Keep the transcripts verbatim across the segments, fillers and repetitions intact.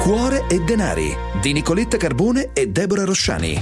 Cuore e denari di Nicoletta Carbone e Deborah Rosciani.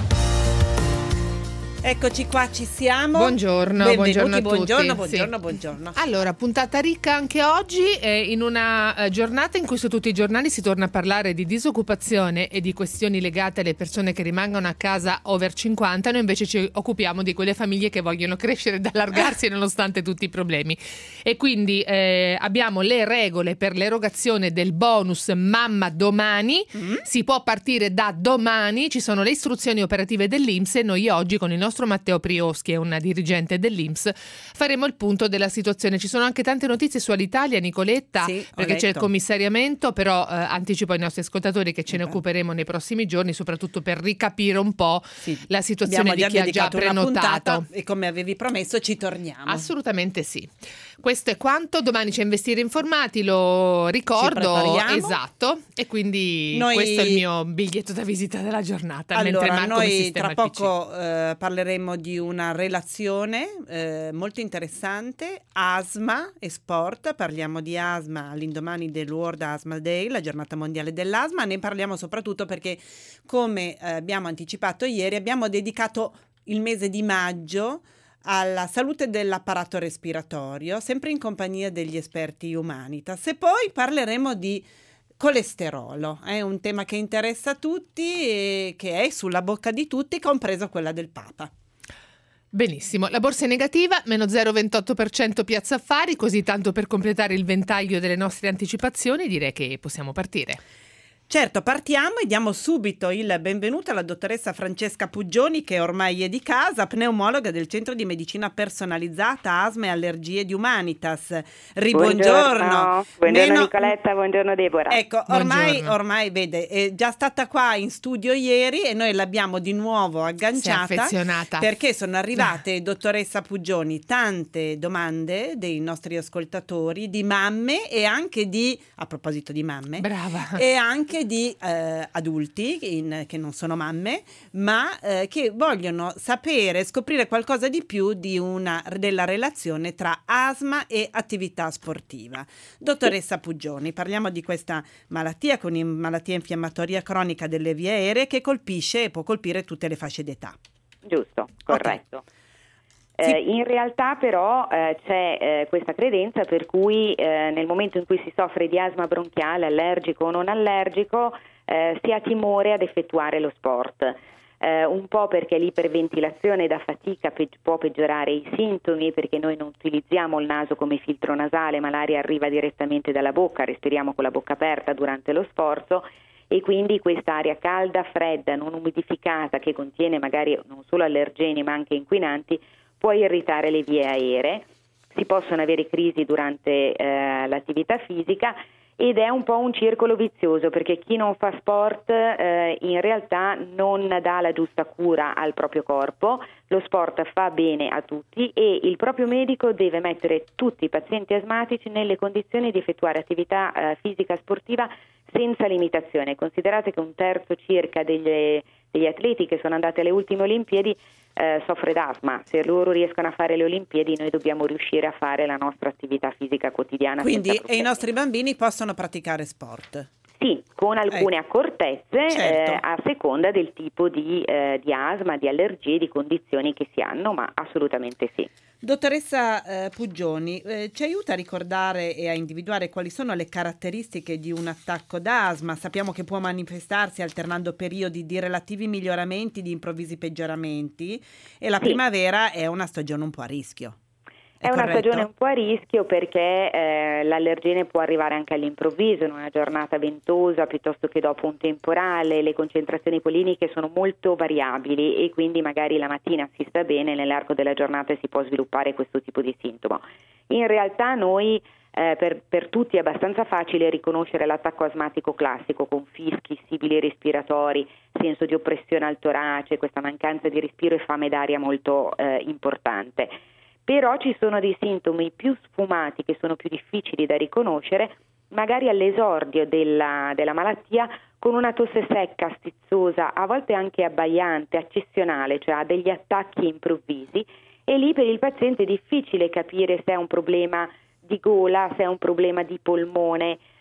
Eccoci qua, ci siamo. Buongiorno, Benvenuti, buongiorno a buongiorno, tutti. buongiorno, Sì. buongiorno. Allora, puntata ricca anche oggi, eh, in una eh, giornata in cui su tutti i giornali si torna a parlare di disoccupazione e di questioni legate alle persone che rimangono a casa over cinquanta. Noi invece ci occupiamo di quelle famiglie che vogliono crescere ed allargarsi nonostante tutti i problemi. E quindi eh, abbiamo le regole per l'erogazione del bonus Mamma Domani. Mm. Si può partire da domani, ci sono le istruzioni operative dell'I N P S e noi oggi con il nostro Matteo Prioschi, è un dirigente dell'I N P S, faremo il punto della situazione. Ci sono anche tante notizie su Alitalia, Nicoletta, sì, perché c'è il commissariamento, però eh, anticipo ai nostri ascoltatori che ce ne occuperemo nei prossimi giorni, soprattutto per ricapire un po' sì. la situazione di chi ha già prenotato. E come avevi promesso ci torniamo. Assolutamente sì. Questo è quanto. Domani c'è Investire Informati, lo ricordo, esatto, e quindi noi... questo è il mio biglietto da visita della giornata. Allora, mentre Marco noi tra poco eh, parleremo di una relazione eh, molto interessante, asma e sport. Parliamo di asma all'indomani del World Asthma Day, la giornata mondiale dell'asma. Ne parliamo soprattutto perché, come eh, abbiamo anticipato ieri, abbiamo dedicato il mese di maggio alla salute dell'apparato respiratorio, sempre in compagnia degli esperti Humanitas. E poi parleremo di colesterolo, è un tema che interessa tutti e che è sulla bocca di tutti, compreso quella del Papa. Benissimo, la borsa è negativa, meno zero virgola ventotto per cento Piazza Affari, così tanto per completare il ventaglio delle nostre anticipazioni direi che possiamo partire. Certo, partiamo e diamo subito il benvenuto alla dottoressa Francesca Puggioni, che ormai è di casa, pneumologa del Centro di Medicina Personalizzata Asma e Allergie di Humanitas. Ribuongiorno. Buongiorno, buongiorno Meno... Nicoletta, buongiorno Deborah. Ecco, ormai, ormai vede, è già stata qua in studio ieri e noi l'abbiamo di nuovo agganciata perché sono arrivate, dottoressa Puggioni, tante domande dei nostri ascoltatori, di mamme e anche di, a proposito di mamme, brava, e anche di eh, adulti in, che non sono mamme, ma eh, che vogliono sapere, scoprire qualcosa di più di una, della relazione tra asma e attività sportiva. Dottoressa Puggioni, parliamo di questa malattia, con in, malattia infiammatoria cronica delle vie aeree, che colpisce e può colpire tutte le fasce d'età. Giusto, corretto. Okay. Sì. Eh, in realtà però eh, c'è eh, questa credenza per cui eh, nel momento in cui si soffre di asma bronchiale, allergico o non allergico, eh, si ha timore ad effettuare lo sport. Eh, un po' perché l'iperventilazione da fatica pe- può peggiorare i sintomi, perché noi non utilizziamo il naso come filtro nasale, ma l'aria arriva direttamente dalla bocca, respiriamo con la bocca aperta durante lo sforzo, e quindi questa aria calda, fredda, non umidificata, che contiene magari non solo allergeni ma anche inquinanti, può irritare le vie aeree, si possono avere crisi durante eh, l'attività fisica ed è un po' un circolo vizioso, perché chi non fa sport eh, in realtà non dà la giusta cura al proprio corpo. Lo sport fa bene a tutti e il proprio medico deve mettere tutti i pazienti asmatici nelle condizioni di effettuare attività eh, fisica sportiva senza limitazione. Considerate che un terzo circa degli, degli atleti che sono andati alle ultime Olimpiadi Eh, soffre d'asma. Se loro riescono a fare le Olimpiadi, noi dobbiamo riuscire a fare la nostra attività fisica quotidiana. Quindi e i nostri bambini possono praticare sport? Sì, con alcune eh. accortezze, certo. eh, a seconda del tipo di, eh, di asma, di allergie, di condizioni che si hanno, ma assolutamente sì. Dottoressa eh, Puggioni, eh, ci aiuta a ricordare e a individuare quali sono le caratteristiche di un attacco d'asma? Sappiamo che può manifestarsi alternando periodi di relativi miglioramenti, di improvvisi peggioramenti, e la sì. primavera è una stagione un po' a rischio. È, è una stagione un po' a rischio perché eh, l'allergene può arrivare anche all'improvviso, in una giornata ventosa piuttosto che dopo un temporale. Le concentrazioni poliniche sono molto variabili e quindi magari la mattina si sta bene, nell'arco della giornata si può sviluppare questo tipo di sintomo. In realtà noi eh, per, per tutti è abbastanza facile riconoscere l'attacco asmatico classico con fischi, sibili respiratori, senso di oppressione al torace, questa mancanza di respiro e fame d'aria molto eh, importante. Però ci sono dei sintomi più sfumati che sono più difficili da riconoscere, magari all'esordio della, della malattia, con una tosse secca, stizzosa, a volte anche abbaiante, accessionale, cioè ha degli attacchi improvvisi, e lì per il paziente è difficile capire se è un problema di gola, se è un problema di polmone,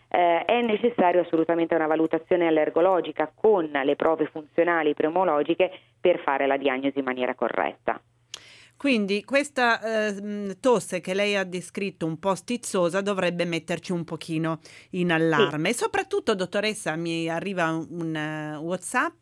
eh, è necessario assolutamente una valutazione allergologica con le prove funzionali pneumologiche per fare la diagnosi in maniera corretta. Quindi questa eh, tosse che lei ha descritto un po' stizzosa dovrebbe metterci un pochino in allarme. Sì. E soprattutto, dottoressa, mi arriva un, un uh, WhatsApp,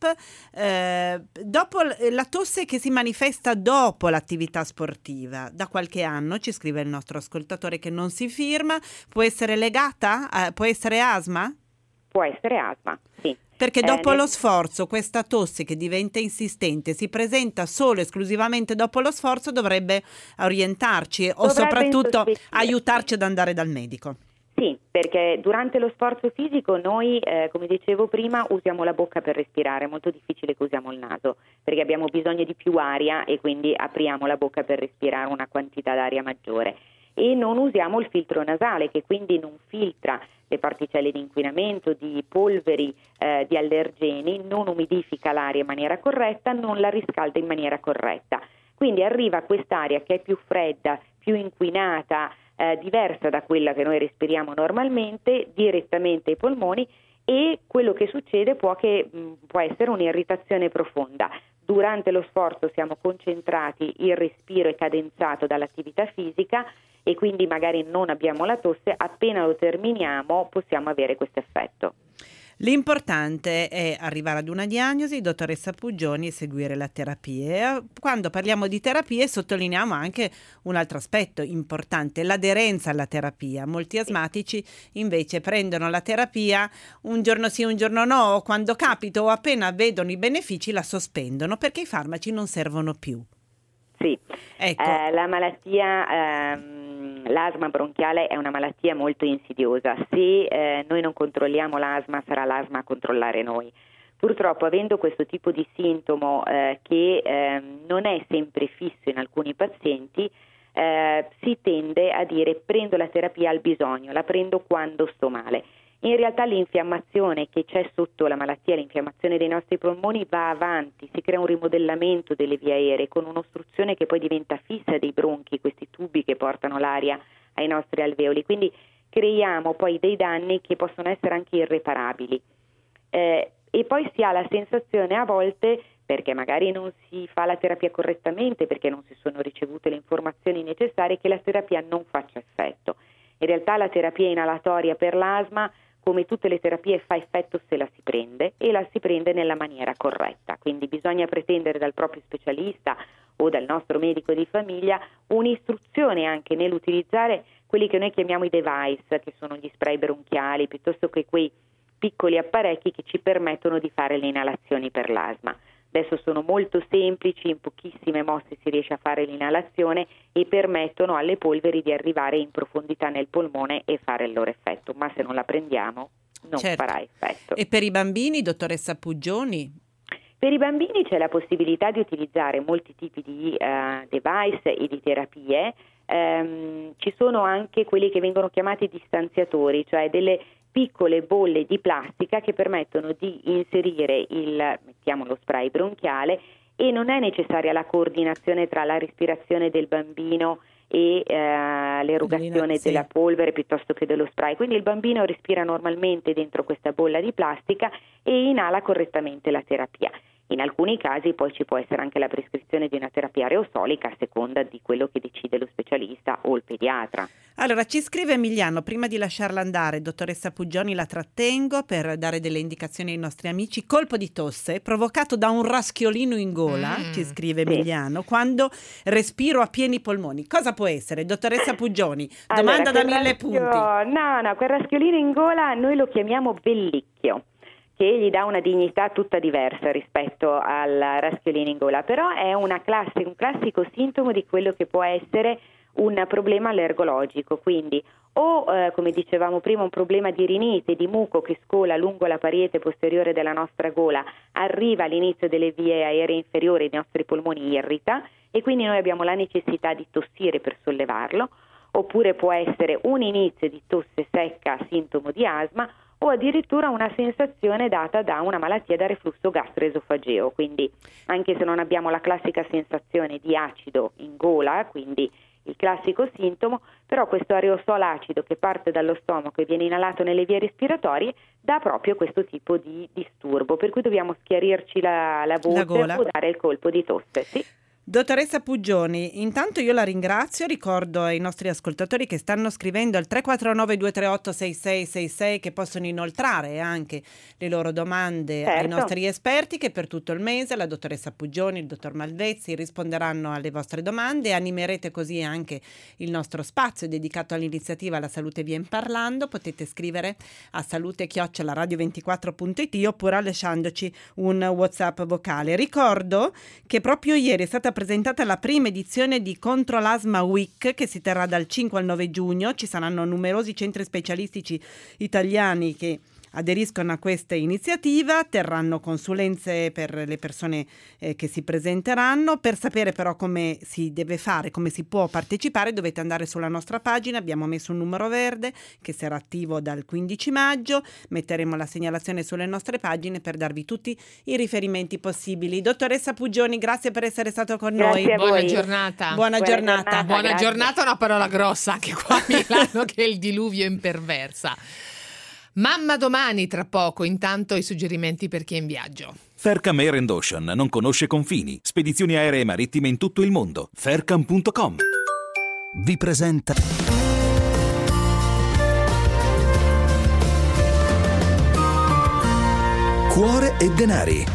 eh, dopo la tosse che si manifesta dopo l'attività sportiva, da qualche anno, ci scrive il nostro ascoltatore che non si firma, può essere legata? A, può essere asma? Può essere asma, sì. Perché dopo eh, lo sforzo, questa tosse che diventa insistente, si presenta solo e esclusivamente dopo lo sforzo, dovrebbe orientarci o soprattutto aiutarci ad andare dal medico. Sì, perché durante lo sforzo fisico noi, eh, come dicevo prima, usiamo la bocca per respirare, è molto difficile che usiamo il naso, perché abbiamo bisogno di più aria e quindi apriamo la bocca per respirare una quantità d'aria maggiore. E non usiamo il filtro nasale, che quindi non filtra le particelle di inquinamento, di polveri, eh, di allergeni, non umidifica l'aria in maniera corretta, non la riscalda in maniera corretta. Quindi arriva quest'aria che è più fredda, più inquinata, eh, diversa da quella che noi respiriamo normalmente, direttamente ai polmoni, e quello che succede può, che, mh, può essere un'irritazione profonda. Durante lo sforzo siamo concentrati, il respiro è cadenzato dall'attività fisica e quindi magari non abbiamo la tosse, appena lo terminiamo possiamo avere questo effetto. L'importante è arrivare ad una diagnosi, dottoressa Puggioni, e seguire la terapia. Quando parliamo di terapie sottolineiamo anche un altro aspetto importante, l'aderenza alla terapia. Molti asmatici invece prendono la terapia un giorno sì, un giorno no, o quando capita o appena vedono i benefici la sospendono perché i farmaci non servono più. Sì, ecco. eh, la malattia, ehm, l'asma bronchiale è una malattia molto insidiosa. Se eh, noi non controlliamo l'asma, sarà l'asma a controllare noi. Purtroppo, avendo questo tipo di sintomo eh, che eh, non è sempre fisso in alcuni pazienti, eh, si tende a dire prendo la terapia al bisogno, la prendo quando sto male. In realtà l'infiammazione che c'è sotto la malattia, l'infiammazione dei nostri polmoni va avanti, si crea un rimodellamento delle vie aeree con un'ostruzione che poi diventa fissa dei bronchi, questi tubi che portano l'aria ai nostri alveoli, quindi creiamo poi dei danni che possono essere anche irreparabili. Eh, e poi si ha la sensazione a volte, perché magari non si fa la terapia correttamente, perché non si sono ricevute le informazioni necessarie, che la terapia non faccia effetto. In realtà la terapia inalatoria per l'asma, come tutte le terapie, fa effetto se la si prende e la si prende nella maniera corretta. Quindi bisogna pretendere dal proprio specialista o dal nostro medico di famiglia un'istruzione anche nell'utilizzare quelli che noi chiamiamo i device, che sono gli spray bronchiali, piuttosto che quei piccoli apparecchi che ci permettono di fare le inalazioni per l'asma. Adesso sono molto semplici, in pochissime mosse si riesce a fare l'inalazione e permettono alle polveri di arrivare in profondità nel polmone e fare il loro effetto, ma se non la prendiamo non certo. farà effetto. E per i bambini, dottoressa Puggioni? Per i bambini c'è la possibilità di utilizzare molti tipi di uh, device e di terapie. Um, ci sono anche quelli che vengono chiamati distanziatori, cioè delle piccole bolle di plastica che permettono di inserire il, mettiamo lo spray bronchiale, e non è necessaria la coordinazione tra la respirazione del bambino e eh, l'erogazione sì. della polvere piuttosto che dello spray. Quindi il bambino respira normalmente dentro questa bolla di plastica e inala correttamente la terapia. In alcuni casi poi ci può essere anche la prescrizione di una terapia aerosolica a seconda di quello che decide lo specialista o il pediatra. Allora, ci scrive Emiliano, prima di lasciarla andare, dottoressa Puggioni, la trattengo per dare delle indicazioni ai nostri amici. Colpo di tosse provocato da un raschiolino in gola, mm. ci scrive sì. Emiliano, quando respiro a pieni polmoni. Cosa può essere, dottoressa Puggioni? Allora, Domanda da mille raschio... punti. No, no, quel raschiolino in gola noi lo chiamiamo bellicchio, che gli dà una dignità tutta diversa rispetto al raschiolino in gola, però è una classe, un classico sintomo di quello che può essere un problema allergologico, quindi o eh, come dicevamo prima un problema di rinite, di muco che scola lungo la parete posteriore della nostra gola, arriva all'inizio delle vie aeree inferiori, i nostri polmoni irrita e quindi noi abbiamo la necessità di tossire per sollevarlo, oppure può essere un inizio di tosse secca, sintomo di asma, o addirittura una sensazione data da una malattia da reflusso gastroesofageo, quindi anche se non abbiamo la classica sensazione di acido in gola, quindi il classico sintomo, però questo aerosol acido che parte dallo stomaco e viene inalato nelle vie respiratorie dà proprio questo tipo di disturbo, per cui dobbiamo schiarirci la, la voce La o dare il colpo di tosse. Sì. Dottoressa Puggioni, intanto io la ringrazio, ricordo ai nostri ascoltatori che stanno scrivendo al tre quattro nove due tre otto sei sei sei sei che possono inoltrare anche le loro domande Certo. ai nostri esperti, che per tutto il mese la dottoressa Puggioni, il dottor Malvezzi risponderanno alle vostre domande e animerete così anche il nostro spazio dedicato all'iniziativa La Salute Vien Parlando. Potete scrivere a salute chiocciola radio ventiquattro punto it oppure lasciandoci un WhatsApp vocale. Ricordo che proprio ieri è stata presentata la prima edizione di Contro l'Asma Week, che si terrà dal cinque al nove giugno. Ci saranno numerosi centri specialistici italiani che aderiscono a questa iniziativa, terranno consulenze per le persone eh, che si presenteranno. Per sapere però come si deve fare, come si può partecipare, dovete andare sulla nostra pagina. Abbiamo messo un numero verde che sarà attivo dal quindici maggio, metteremo la segnalazione sulle nostre pagine per darvi tutti i riferimenti possibili. Dottoressa Puggioni, grazie per essere stato con Grazie noi. a voi. Buona giornata. Buona, Buona giornata. giornata. Buona grazie. giornata, una parola grossa anche qua a Milano che è il diluvio imperversa. Mamma domani tra poco, intanto i suggerimenti per chi è in viaggio. Faircam Air and Ocean non conosce confini. Spedizioni aeree e marittime in tutto il mondo. Faircam punto com vi presenta Cuore e denari.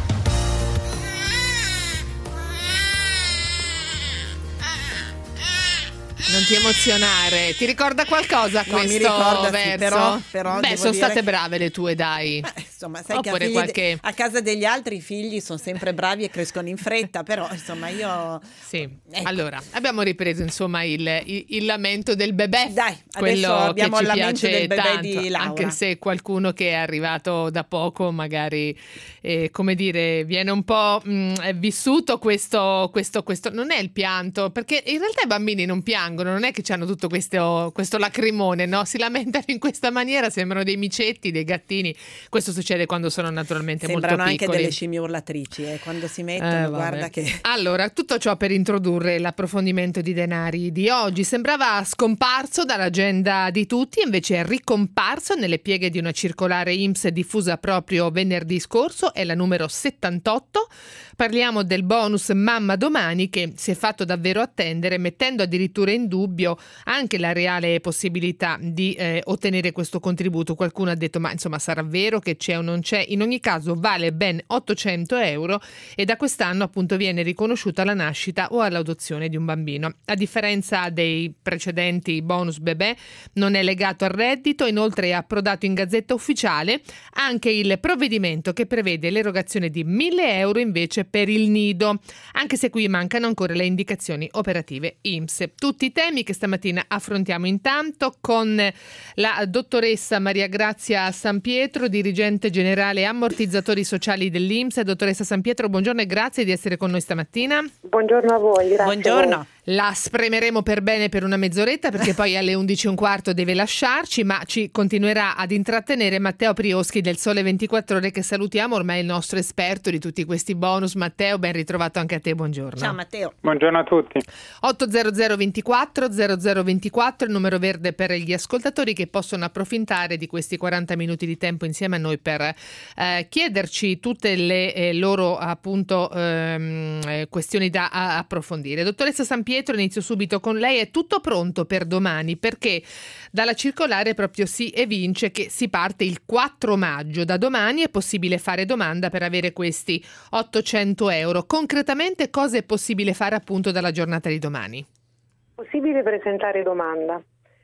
Non ti emozionare, ti ricorda qualcosa Non mi questo ricorda, sì, verso? però- però Beh, devo sono dire state che- brave le tue, dai. Eh, insomma, sai Oppure che a, figli qualche- de- a casa degli altri i figli sono sempre bravi e crescono in fretta, però insomma io... Sì, Ecco. allora abbiamo ripreso insomma il, il- il lamento del bebè. Dai, adesso quello abbiamo che il ci lamento piace del bebè tanto, di Laura. anche se qualcuno che è arrivato da poco magari, eh, come dire, viene un po' mh, è vissuto questo, questo, questo, non è il pianto, perché in realtà i bambini non piangono, non è che hanno tutto questo, questo lacrimone, no? Si lamentano in questa maniera, sembrano dei micetti, dei gattini. Questo succede quando sono naturalmente Sembrano molto anche piccoli. delle scimmie urlatrici, eh, quando si mettono, Eh, vabbè. guarda che... Allora, tutto ciò per introdurre l'approfondimento di denari di oggi. Sembrava scomparso dall'agenda di tutti, invece è ricomparso nelle pieghe di una circolare I N P S diffusa proprio venerdì scorso, è la numero settantotto. Parliamo del bonus Mamma Domani che si è fatto davvero attendere, mettendo addirittura in dubbio anche la reale possibilità di eh, ottenere questo contributo. Qualcuno ha detto ma insomma sarà vero che c'è o non c'è, in ogni caso vale ben ottocento euro e da quest'anno appunto viene riconosciuta la nascita o all'adozione di un bambino. A differenza dei precedenti bonus bebè non è legato al reddito, inoltre è approdato in Gazzetta Ufficiale anche il provvedimento che prevede l'erogazione di mille euro invece per il nido, anche se qui mancano ancora le indicazioni operative I N P S. Tutti i temi che stamattina affrontiamo intanto con la dottoressa Maria Grazia Sampietro, dirigente generale ammortizzatori sociali dell'I N P S. Dottoressa Sampietro, buongiorno e grazie di essere con noi stamattina. Buongiorno a voi, grazie. Buongiorno. a voi. La spremeremo per bene per una mezz'oretta perché poi alle undici e un quarto deve lasciarci, ma ci continuerà ad intrattenere Matteo Prioschi del Sole ventiquattro Ore, che salutiamo, ormai il nostro esperto di tutti questi bonus. Matteo, ben ritrovato anche a te, buongiorno. Ciao Matteo. Buongiorno a tutti. ottocento ventiquattro zero zero ventiquattro, il numero verde per gli ascoltatori che possono approfittare di questi quaranta minuti di tempo insieme a noi per eh, chiederci tutte le eh, loro appunto ehm, eh, questioni da a- approfondire. Dottoressa Sampietro, inizio subito con lei. È tutto pronto per domani? Perché dalla circolare proprio si evince che si parte il quattro maggio. Da domani è possibile fare domanda per avere questi ottocento euro. Concretamente cosa è possibile fare appunto dalla giornata di domani? Possibile presentare domanda,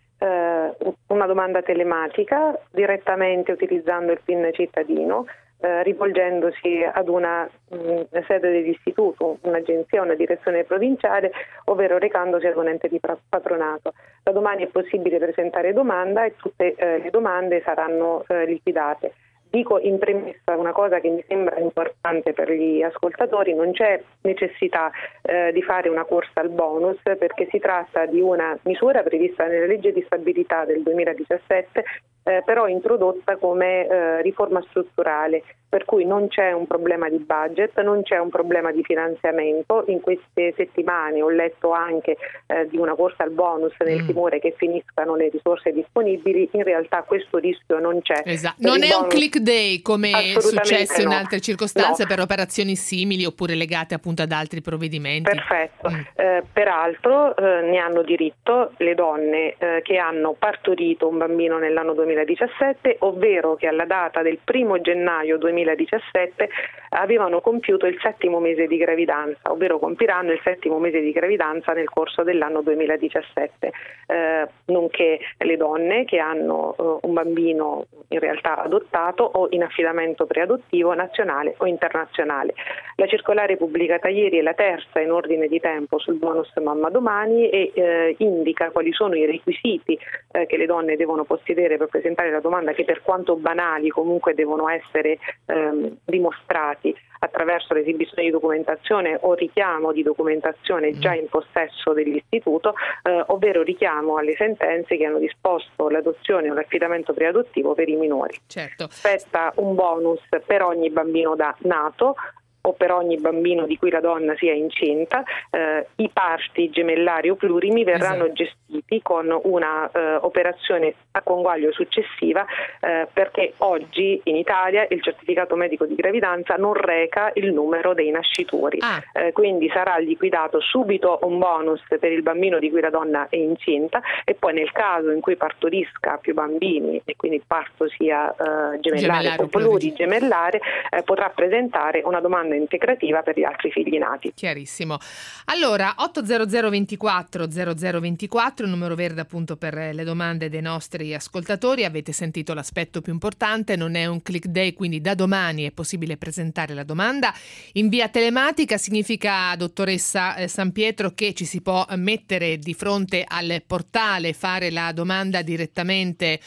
eh, una domanda telematica direttamente utilizzando il P I N cittadino, eh, rivolgendosi ad una mh, sede dell'istituto, un'agenzia, una direzione provinciale, ovvero recandosi ad un ente di patronato. Da domani è possibile presentare domanda e tutte eh, le domande saranno eh, liquidate. Dico in premessa una cosa che mi sembra importante per gli ascoltatori: non c'è necessità eh, di fare una corsa al bonus, perché si tratta di una misura prevista nella legge di stabilità del duemiladiciassette eh, però introdotta come eh, riforma strutturale, per cui non c'è un problema di budget, non c'è un problema di finanziamento. In queste settimane ho letto anche eh, di una corsa al bonus nel Mm. timore che finiscano le risorse disponibili. In realtà questo rischio non c'è. Esatto. Per Non il è un bonus- click day come è Assolutamente successo in no. altre circostanze No. per operazioni simili oppure legate appunto ad altri provvedimenti. Perfetto. Mm. Eh, peraltro eh, ne hanno diritto le donne eh, che hanno partorito un bambino nell'anno duemiladiciassette, ovvero che alla data del primo gennaio duemiladiciassette avevano compiuto il settimo mese di gravidanza, ovvero compiranno il settimo mese di gravidanza nel corso dell'anno duemiladiciassette, eh, nonché le donne che hanno eh, un bambino in realtà adottato o in affidamento preadottivo nazionale o internazionale. La circolare pubblicata ieri è la terza in ordine di tempo sul bonus Mamma Domani e eh, indica quali sono i requisiti eh, che le donne devono possedere per presentare la domanda, che per quanto banali comunque devono essere ehm, dimostrati attraverso l'esibizione di documentazione o richiamo di documentazione già in possesso dell'istituto, eh, ovvero richiamo alle sentenze che hanno disposto l'adozione o l'affidamento preadottivo per i minori. Certo. Spetta un bonus per ogni bambino da nato o per ogni bambino di cui la donna sia incinta. Eh, i parti gemellari o plurimi verranno Esatto. gestiti con una eh, operazione a conguaglio successiva, eh, perché oggi in Italia il certificato medico di gravidanza non reca il numero dei nascituri. Ah. Eh, quindi sarà liquidato subito un bonus per il bambino di cui la donna è incinta e poi nel caso in cui partorisca più bambini e quindi il parto sia eh, gemellare Gemellare o o plurigene. plurigemellare, eh, potrà presentare una domanda integrativa per gli altri figli nati. Chiarissimo. Allora, otto zero zero ventiquattro zero zero ventiquattro, il numero verde appunto per le domande dei nostri ascoltatori. Avete sentito l'aspetto più importante, non è un click day, quindi da domani è possibile presentare la domanda in via telematica. Significa, dottoressa eh, San Pietro, che ci si può mettere di fronte al portale, fare la domanda direttamente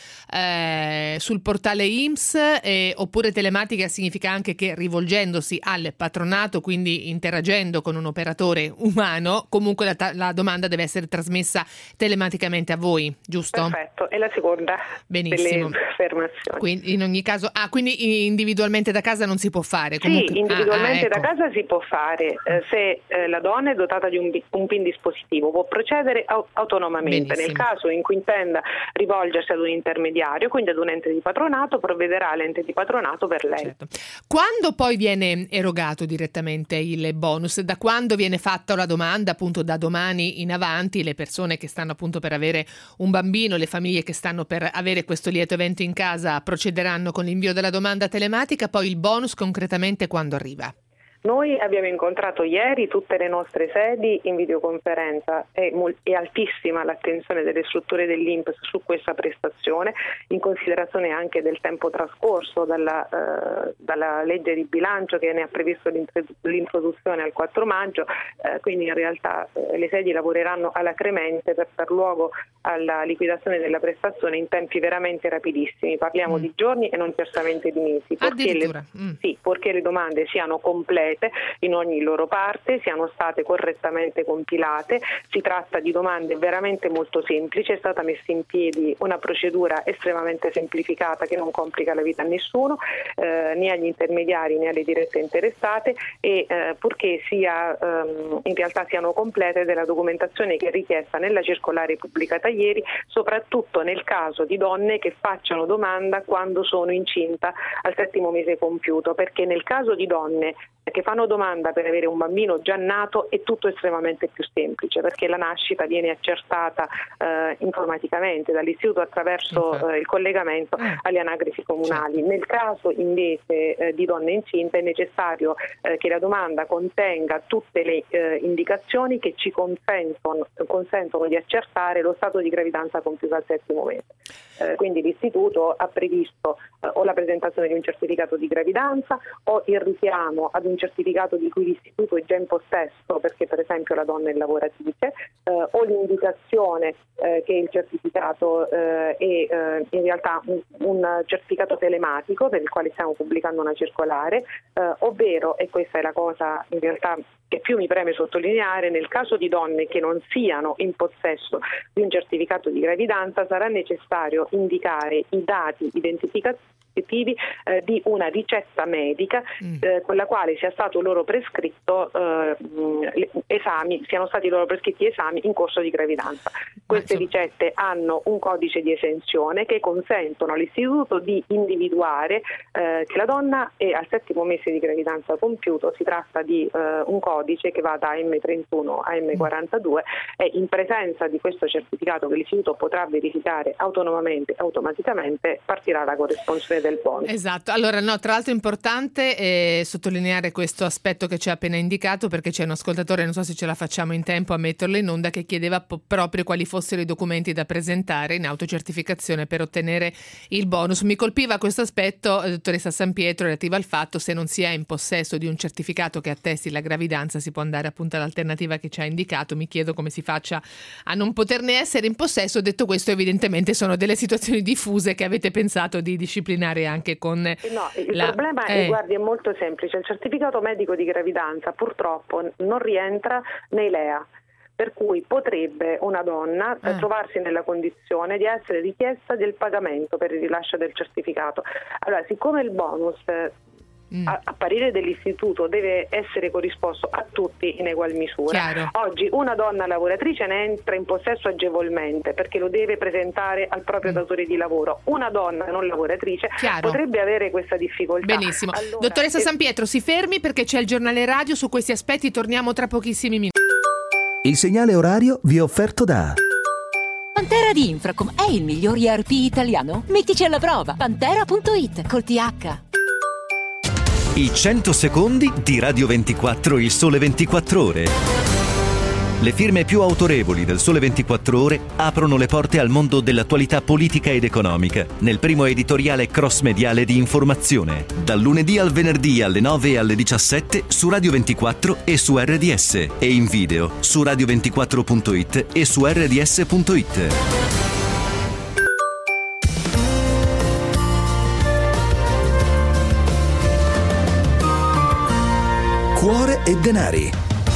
eh, sul portale I N P S, eh, oppure telematica significa anche che rivolgendosi al patronato, quindi interagendo con un operatore umano, comunque la, ta- la domanda deve essere trasmessa telematicamente a voi, giusto? Perfetto, è la seconda Benissimo. delle affermazioni. Quindi in ogni caso, ah, quindi individualmente da casa non si può fare? Comunque, Sì, individualmente ah, ah, ecco. da casa si può fare, eh, se eh, la donna è dotata di un, bi- un PIN dispositivo può procedere au- autonomamente. Benissimo. Nel caso in cui intenda rivolgersi ad un intermediario, quindi ad un ente di patronato, provvederà l'ente di patronato per lei. Certo. Quando poi viene erogato direttamente il bonus? Da quando viene fatta la domanda? Appunto da domani in avanti le persone che stanno appunto per avere un bambino, le famiglie che stanno per avere questo lieto evento in casa procederanno con l'invio della domanda telematica. Poi il bonus concretamente quando arriva? Noi abbiamo incontrato ieri tutte le nostre sedi in videoconferenza, è, mol- è altissima l'attenzione delle strutture dell'I N P S su questa prestazione, in considerazione anche del tempo trascorso dalla, eh, dalla legge di bilancio che ne ha previsto l'intro- l'introduzione al quattro maggio, eh, quindi in realtà eh, le sedi lavoreranno alacremente per dar luogo alla liquidazione della prestazione in tempi veramente rapidissimi, parliamo Mm. di giorni e non certamente di mesi, perché Addirittura. le, Mm. sì, perché le domande siano complete in ogni loro parte, siano state correttamente compilate. Si tratta di domande veramente molto semplici, è stata messa in piedi una procedura estremamente semplificata che non complica la vita a nessuno, eh, né agli intermediari né alle dirette interessate, e eh, purché sia, ehm, in realtà siano complete della documentazione che è richiesta nella circolare pubblicata ieri, soprattutto nel caso di donne che facciano domanda quando sono incinta al settimo mese compiuto, perché nel caso di donne che fanno domanda per avere un bambino già nato è tutto estremamente più semplice, perché la nascita viene accertata eh, informaticamente dall'istituto attraverso eh, il collegamento alle anagrafi comunali. Nel caso invece eh, di donne incinte è necessario eh, che la domanda contenga tutte le eh, indicazioni che ci consentono, consentono di accertare lo stato di gravidanza compiuto al settimo mese. Eh, quindi l'istituto ha previsto eh, o la presentazione di un certificato di gravidanza o il richiamo ad un certificato di cui l'istituto è già in possesso, perché per esempio la donna è lavoratrice, eh, o l'indicazione eh, che il certificato eh, è eh, in realtà un, un certificato telematico per il quale stiamo pubblicando una circolare, eh, ovvero, e questa è la cosa in realtà che più mi preme sottolineare, nel caso di donne che non siano in possesso di un certificato di gravidanza sarà necessario indicare i dati identificativi Eh, di una ricetta medica mm. eh, con la quale sia stato loro prescritto eh, esami, siano stati loro prescritti esami in corso di gravidanza. Queste Mazzo. ricette hanno un codice di esenzione che consentono all'istituto di individuare eh, che la donna è al settimo mese di gravidanza compiuto. Si tratta di eh, un codice che va da M trentuno a M quarantadue mm. e in presenza di questo certificato che l'istituto potrà verificare autonomamente, automaticamente partirà la corresponsione del bonus. Esatto, allora no, tra l'altro è importante eh, sottolineare questo aspetto che ci ha appena indicato, perché c'è un ascoltatore, non so se ce la facciamo in tempo a metterlo in onda, che chiedeva po- proprio quali fossero i documenti da presentare in autocertificazione per ottenere il bonus. Mi colpiva questo aspetto, eh, dottoressa Sampietro, relativo al fatto se non si è in possesso di un certificato che attesti la gravidanza si può andare appunto all'alternativa che ci ha indicato. Mi chiedo come si faccia a non poterne essere in possesso. Detto questo, evidentemente sono delle situazioni diffuse che avete pensato di disciplinare anche con no, il la... problema eh. è, guardi, è molto semplice. Il certificato medico di gravidanza purtroppo non rientra nei L E A, per cui potrebbe una donna ah. trovarsi nella condizione di essere richiesta del pagamento per il rilascio del certificato. Allora, siccome il bonus Mm. A, a parere dell'istituto deve essere corrisposto a tutti in egual misura. Chiaro. Oggi una donna lavoratrice ne entra in possesso agevolmente perché lo deve presentare al proprio mm. datore di lavoro. Una donna non lavoratrice Chiaro. potrebbe avere questa difficoltà. Benissimo. Allora, dottoressa eh... Sampietro, si fermi perché c'è il giornale radio su questi aspetti, torniamo tra pochissimi minuti. Il segnale orario vi è offerto da Pantera di Infracom è il miglior E R P italiano? Mettici alla prova. Pantera punto it col T H. I cento secondi di Radio ventiquattro, il Sole ventiquattro Ore. Le firme più autorevoli del Sole ventiquattro Ore aprono le porte al mondo dell'attualità politica ed economica nel primo editoriale cross-mediale di informazione, dal lunedì al venerdì alle nove e alle diciassette su Radio ventiquattro e su R D S e in video su radio ventiquattro punto it e su R D S punto it. Cuore e denari.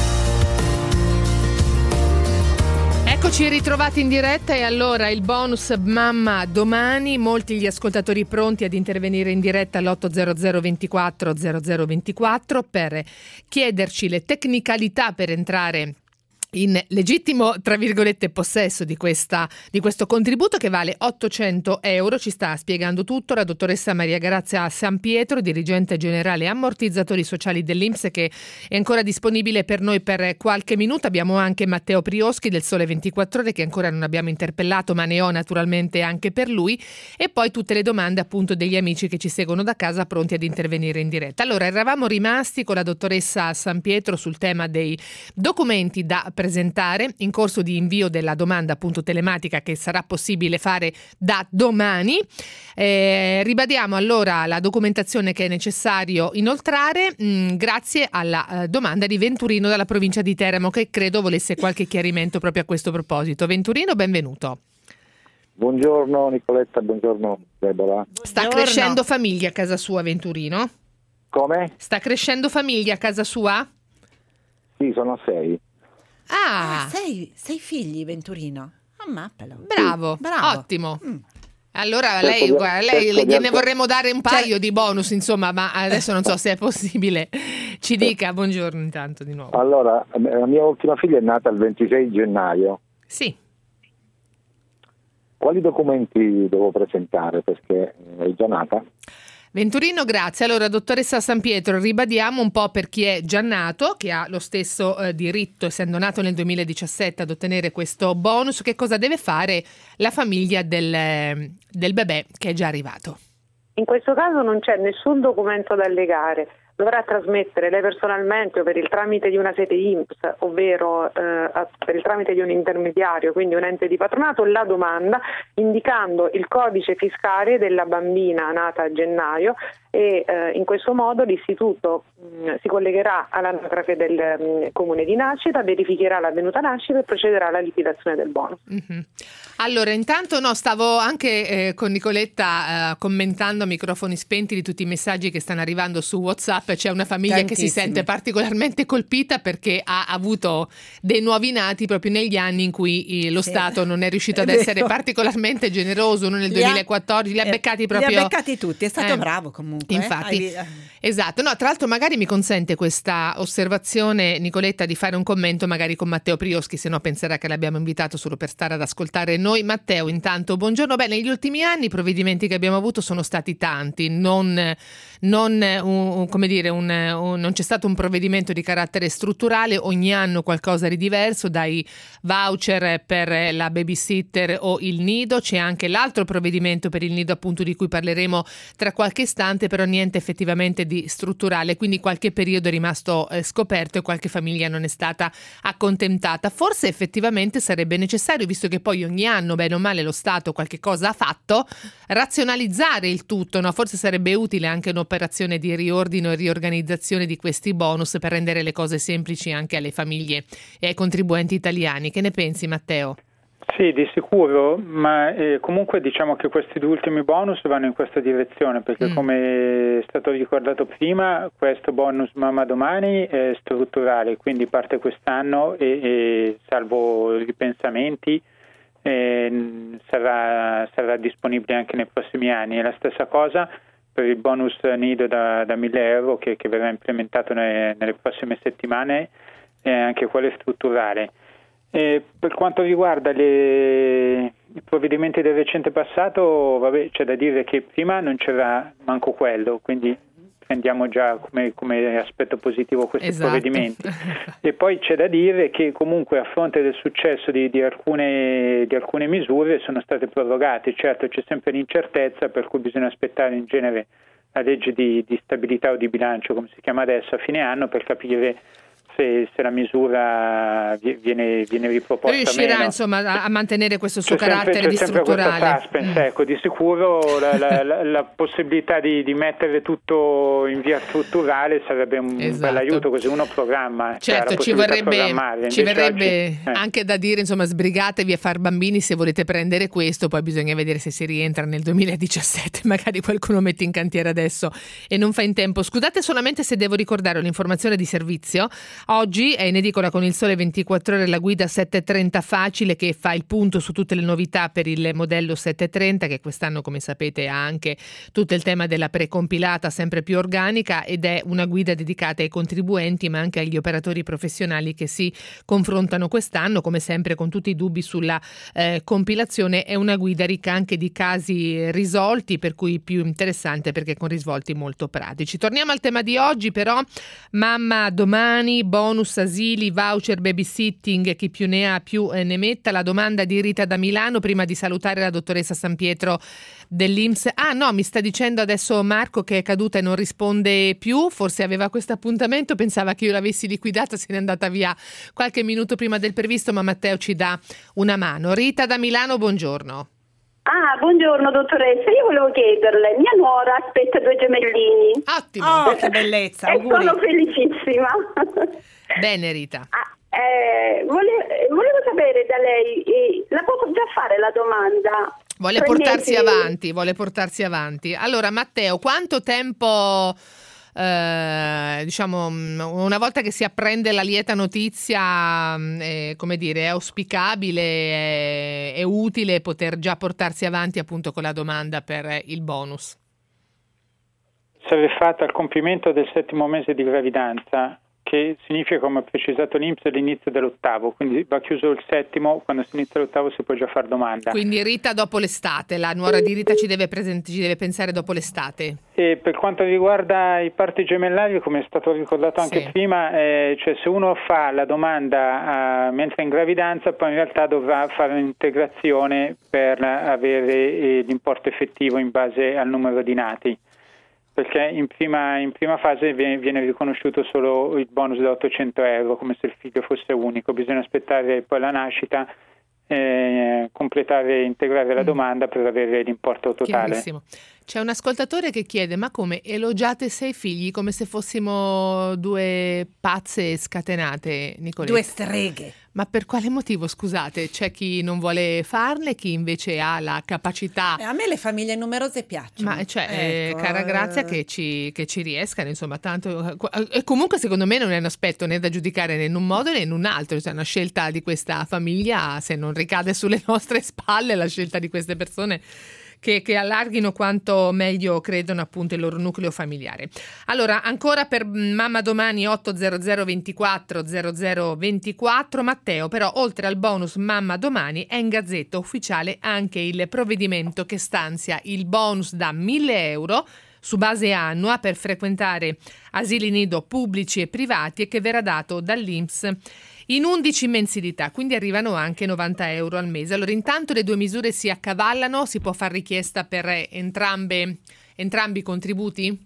Eccoci ritrovati in diretta e allora il bonus mamma domani, molti gli ascoltatori pronti ad intervenire in diretta all'otto zero zero ventiquattro zero zero ventiquattro per chiederci le tecnicalità per entrare in legittimo, tra virgolette, possesso di questa di questo contributo che vale ottocento euro. Ci sta spiegando tutto la dottoressa Maria Grazia Sampietro, dirigente generale ammortizzatori sociali dell'I N P S, che è ancora disponibile per noi per qualche minuto. Abbiamo anche Matteo Prioschi del Sole ventiquattro Ore, che ancora non abbiamo interpellato, ma ne ho naturalmente anche per lui, e poi tutte le domande appunto degli amici che ci seguono da casa pronti ad intervenire in diretta. Allora, eravamo rimasti con la dottoressa Sampietro sul tema dei documenti da presentare, in corso di invio della domanda appunto telematica che sarà possibile fare da domani. Eh, ribadiamo allora la documentazione che è necessario inoltrare mh, grazie alla eh, domanda di Venturino dalla provincia di Teramo, che credo volesse qualche chiarimento proprio a questo proposito. Venturino, benvenuto. Buongiorno Nicoletta, buongiorno Deborah. Sta Buongiorno. crescendo famiglia a casa sua, Venturino? Come? Sta crescendo famiglia a casa sua? Sì, sono sei. Ah, Ah, sei, sei figli, Venturino? Ammappelo. bravo, Bravo. ottimo. Mm. Allora Cerco lei, di- guarda, lei cerco le- di gliene alza- vorremmo dare un paio Cioè- di bonus, insomma, ma adesso non so se è possibile. Ci dica, buongiorno intanto di nuovo. Allora, la mia ultima figlia è nata il ventisei gennaio. Sì. Quali documenti devo presentare perché è già nata? Venturino, grazie. Allora, dottoressa Sampietro, ribadiamo un po' per chi è già nato, che ha lo stesso eh, diritto, essendo nato nel duemiladiciassette, ad ottenere questo bonus. Che cosa deve fare la famiglia del, eh, del bebè che è già arrivato? In questo caso non c'è nessun documento da allegare. Dovrà trasmettere lei personalmente o per il tramite di una sede I N P S, ovvero eh, per il tramite di un intermediario, quindi un ente di patronato, la domanda indicando il codice fiscale della bambina nata a gennaio e eh, in questo modo l'istituto mh, si collegherà all'anagrafe del mh, comune di nascita, verificherà l'avvenuta nascita e procederà alla liquidazione del bonus. Mm-hmm. Allora, intanto no, stavo anche eh, con Nicoletta eh, commentando a microfoni spenti di tutti i messaggi che stanno arrivando su WhatsApp. C'è una famiglia Tantissimi. che si sente particolarmente colpita perché ha avuto dei nuovi nati proprio negli anni in cui eh, lo Sì. Stato non è riuscito ad È vero. essere particolarmente generoso, uno nel Li ha- duemilaquattordici, li ha eh, beccati proprio. Li ha beccati tutti, è stato Eh, bravo comunque. eh. Infatti, Hai- esatto. No, tra l'altro magari mi consente questa osservazione, Nicoletta, di fare un commento magari con Matteo Prioschi, se no penserà che l'abbiamo invitato solo per stare ad ascoltare noi. Matteo, intanto, buongiorno. Beh, negli ultimi anni i provvedimenti che abbiamo avuto sono stati tanti, non, non, un, come dire, un, un, non c'è stato un provvedimento di carattere strutturale, ogni anno qualcosa di diverso, dai voucher per la babysitter o il nido, c'è anche l'altro provvedimento per il nido appunto di cui parleremo tra qualche istante, però niente effettivamente di strutturale, quindi qualche periodo è rimasto eh, scoperto e qualche famiglia non è stata accontentata. Forse effettivamente sarebbe necessario, visto che poi ogni anno bene o male lo Stato qualche cosa ha fatto, razionalizzare il tutto, no? Forse sarebbe utile anche un'operazione di riordino e riorganizzazione di questi bonus per rendere le cose semplici anche alle famiglie e ai contribuenti italiani. Che ne pensi, Matteo? Sì, di sicuro, ma eh, comunque diciamo che questi due ultimi bonus vanno in questa direzione, perché Mm. come è stato ricordato prima, questo bonus Mamma Domani è strutturale, quindi parte quest'anno e, e salvo ripensamenti eh, sarà, sarà disponibile anche nei prossimi anni. E la stessa cosa per il bonus nido da, da mille euro che, che verrà implementato ne, nelle prossime settimane, e anche quello è strutturale. E per quanto riguarda le, i provvedimenti del recente passato, vabbè, c'è da dire che prima non c'era manco quello, quindi prendiamo già come, come aspetto positivo questi Esatto. provvedimenti. E poi c'è da dire che comunque a fronte del successo di, di, alcune, di alcune misure sono state prorogate. Certo, c'è sempre l'incertezza, per cui bisogna aspettare in genere la legge di, di stabilità o di bilancio, come si chiama adesso, a fine anno per capire se, se la misura viene, viene riproposta. Riuscirà meno. insomma a, a mantenere questo suo C'è sempre, carattere c'è di sempre strutturale. questa suspense, Mm. ecco, di sicuro la, la, la, la possibilità di, di mettere tutto in via strutturale sarebbe un Esatto. bel aiuto, così uno programma. Cioè, Certo, la ci possibilità di vorrebbe, programmare. ci Invece verrebbe oggi, eh. anche da dire, insomma, sbrigatevi a far bambini se volete prendere questo, poi bisogna vedere se si rientra nel duemiladiciassette, magari qualcuno mette in cantiere adesso e non fa in tempo. Scusate solamente se devo ricordare un'informazione di servizio. Oggi è in edicola con il Sole ventiquattro Ore la guida settecentotrenta Facile, che fa il punto su tutte le novità per il modello settecentotrenta, che quest'anno, come sapete, ha anche tutto il tema della precompilata sempre più organica, ed è una guida dedicata ai contribuenti ma anche agli operatori professionali che si confrontano quest'anno, come sempre con tutti i dubbi sulla eh, compilazione. È una guida ricca anche di casi risolti, per cui più interessante perché con risvolti molto pratici. Torniamo al tema di oggi però. Mamma Domani, bonus asili, voucher babysitting, chi più ne ha più ne metta. La domanda di Rita da Milano, prima di salutare la dottoressa San Pietro dell'I N P S. Ah no, mi sta dicendo adesso Marco che è caduta e non risponde più, forse aveva questo appuntamento, pensava che io l'avessi liquidata, se n'è andata via qualche minuto prima del previsto, ma Matteo ci dà una mano. Rita da Milano, buongiorno. Ah, buongiorno dottoressa, io volevo chiederle, mia nuora aspetta due gemellini. Ottimo. Oh, che bellezza, E auguri. sono felicissima. Bene Rita. Ah, eh, vole- volevo sapere da lei, eh, la posso già fare la domanda? Vuole Tre portarsi mesi- avanti, vuole portarsi avanti. Allora Matteo, quanto tempo, eh, diciamo, una volta che si apprende la lieta notizia, eh, come dire, è auspicabile, è, è utile poter già portarsi avanti appunto con la domanda per il bonus? Serve fatta al compimento del settimo mese di gravidanza, che significa, come ha precisato l'I N P S, l'inizio dell'ottavo, quindi va chiuso il settimo, quando si inizia l'ottavo si può già fare domanda. Quindi Rita dopo l'estate, la nuora di Rita ci deve, present- ci deve pensare dopo l'estate. E per quanto riguarda i parti gemellari, come è stato ricordato anche Sì. prima, eh, cioè se uno fa la domanda eh, mentre è in gravidanza, poi in realtà dovrà fare un'integrazione per avere eh, l'importo effettivo in base al numero di nati, perché in prima, in prima fase viene, viene riconosciuto solo il bonus da ottocento euro, come se il figlio fosse unico. Bisogna aspettare poi la nascita eh, completare e integrare la domanda per avere l'importo totale. Chiarissimo. C'è un ascoltatore che chiede: ma come elogiate sei figli come se fossimo due pazze scatenate, Nicoletta? Due streghe. Ma per quale motivo, scusate? C'è chi non vuole farne, chi invece ha la capacità. Eh, a me le famiglie numerose piacciono. Ma cioè, ecco, eh, cara Grazia, eh. che ci, che ci riescano, insomma, tanto. E comunque secondo me non è un aspetto né da giudicare né in un modo né in un altro, cioè una scelta di questa famiglia, se non ricade sulle nostre spalle, la scelta di queste persone Che, che allarghino quanto meglio credono appunto il loro nucleo familiare. Allora, ancora per Mamma Domani otto zero zero ventiquattro zero zero ventiquattro. Matteo, però oltre al bonus Mamma Domani è in Gazzetta Ufficiale anche il provvedimento che stanzia il bonus da mille euro su base annua per frequentare asili nido pubblici e privati e che verrà dato dall'I N P S in undici mensilità, quindi arrivano anche novanta euro al mese. Allora, intanto le due misure si accavallano, si può far richiesta per entrambe, entrambi i contributi?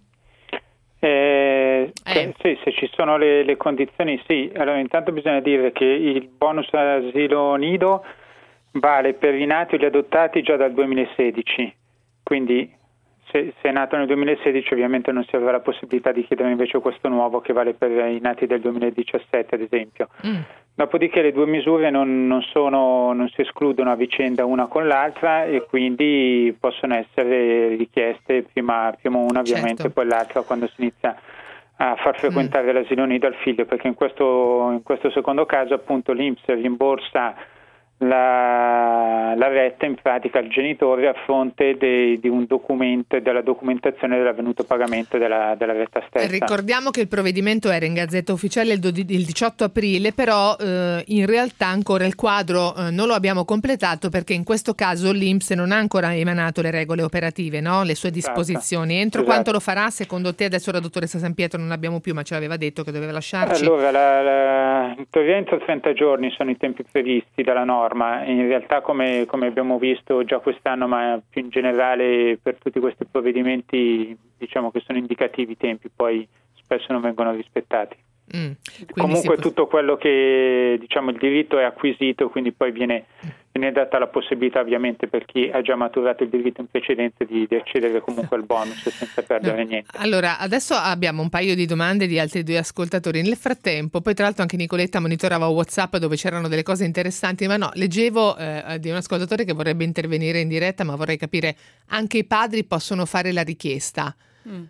Eh, eh. Sì, se ci sono le, le condizioni, sì. Allora, intanto bisogna dire che il bonus asilo nido vale per i nati o gli adottati già dal duemilasedici, quindi se, se è nato nel duemilasedici ovviamente non si avrà la possibilità di chiedere invece questo nuovo che vale per i nati del duemiladiciassette, ad esempio. Mm. Dopodiché le due misure non, non, sono, non si escludono a vicenda una con l'altra e quindi possono essere richieste prima, prima una ovviamente, certo, poi l'altra quando si inizia a far frequentare mm. l'asilo nido al figlio, perché in questo, in questo secondo caso appunto l'I N P S rimborsa La, la retta in pratica al genitore a fronte de, di un documento e della documentazione dell'avvenuto pagamento della, della retta stessa. Ricordiamo che il provvedimento era in Gazzetta Ufficiale il, dodici, il diciotto aprile, però eh, in realtà ancora il quadro eh, non lo abbiamo completato perché in questo caso l'I N P S non ha ancora emanato le regole operative, no? Le sue disposizioni. Entro esatto. quanto lo farà secondo te? Adesso la dottoressa San Pietro non l'abbiamo più, ma ce l'aveva detto che doveva lasciarci. Allora, la, la, in teoria entro trenta giorni sono i tempi previsti dalla norma. In realtà come, come abbiamo visto già quest'anno, ma più in generale per tutti questi provvedimenti, diciamo che sono indicativi i tempi, poi spesso non vengono rispettati. Mm, Comunque può... tutto quello che diciamo il diritto è acquisito, quindi poi viene, viene data la possibilità ovviamente per chi ha già maturato il diritto in precedenza di, di accedere comunque al bonus senza perdere no. niente. Allora adesso abbiamo un paio di domande di altri due ascoltatori. Nel frattempo poi tra l'altro anche Nicoletta monitorava WhatsApp dove c'erano delle cose interessanti, ma no, leggevo eh, di un ascoltatore che vorrebbe intervenire in diretta, ma vorrei capire, anche i padri possono fare la richiesta? Mm.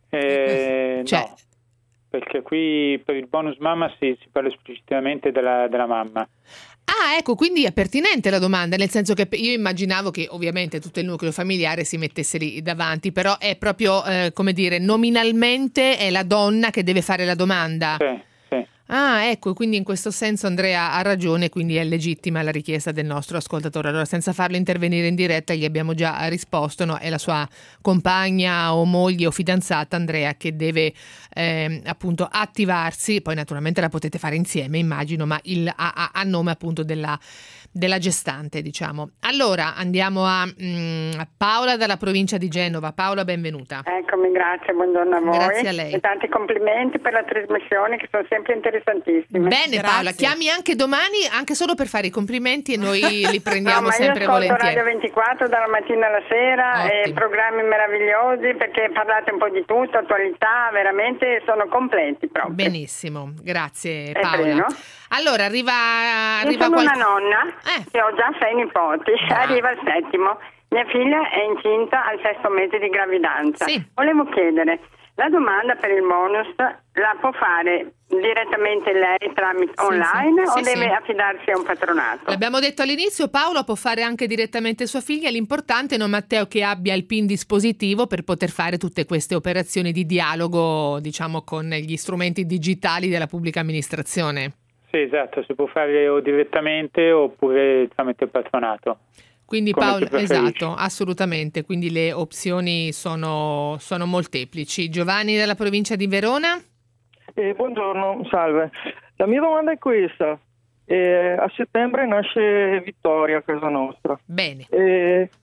Eh, cioè, no. Perché qui per il bonus mamma si, si parla esplicitamente della, della mamma. Ah, ecco, quindi è pertinente la domanda, nel senso che io immaginavo che ovviamente tutto il nucleo familiare si mettesse lì davanti, però è proprio, eh, come dire, nominalmente è la donna che deve fare la domanda. Sì, sì. Ah, ecco, quindi in questo senso Andrea ha ragione, quindi è legittima la richiesta del nostro ascoltatore. Allora, senza farlo intervenire in diretta, gli abbiamo già risposto, no? È la sua compagna o moglie o fidanzata, Andrea, che deve eh, appunto attivarsi, poi naturalmente la potete fare insieme, immagino, ma il, a, a nome appunto della, della gestante, diciamo. Allora, andiamo a, mh, a Paola dalla provincia di Genova. Paola, benvenuta. Eccomi, grazie, buongiorno a voi. Grazie a lei. E tanti complimenti per la trasmissione che sono sempre interessantissime. Bene, Paola, chiami anche domani anche solo per fare i complimenti e noi li prendiamo no, sempre volentieri. volentieri. Radio ventiquattro dalla mattina alla sera, e programmi meravigliosi perché parlate un po' di tutto, attualità, veramente sono completi proprio. Benissimo, grazie È Paola. prego. Allora arriva, Io arriva sono qual... una nonna eh. che ho già sei nipoti, ah. arriva il settimo. Mia figlia è incinta al sesto mese di gravidanza. Sì. Volevo chiedere, la domanda per il bonus la può fare direttamente lei tramite sì, online sì. o sì, deve sì. affidarsi a un patronato? L'abbiamo detto all'inizio, Paola può fare anche direttamente sua figlia, l'importante, no, Matteo, che abbia il P I N dispositivo per poter fare tutte queste operazioni di dialogo, diciamo, con gli strumenti digitali della pubblica amministrazione. Sì, esatto, si può fare o direttamente oppure tramite il patronato. Quindi Paolo, esatto, assolutamente, quindi le opzioni sono, sono molteplici. Giovanni dalla provincia di Verona? Eh, buongiorno, salve. La mia domanda è questa. Eh, a settembre nasce Vittoria a casa nostra. Bene. Eh,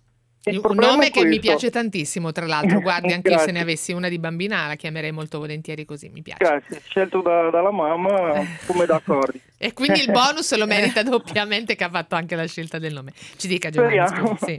Il un nome che questo. mi piace tantissimo, tra l'altro, guardi, anche se ne avessi una di bambina la chiamerei molto volentieri così, mi piace. Grazie, scelto da, dalla mamma come d'accordo. E quindi il bonus lo merita doppiamente, che ha fatto anche la scelta del nome. Ci dica, Giovanni, scusi, sì.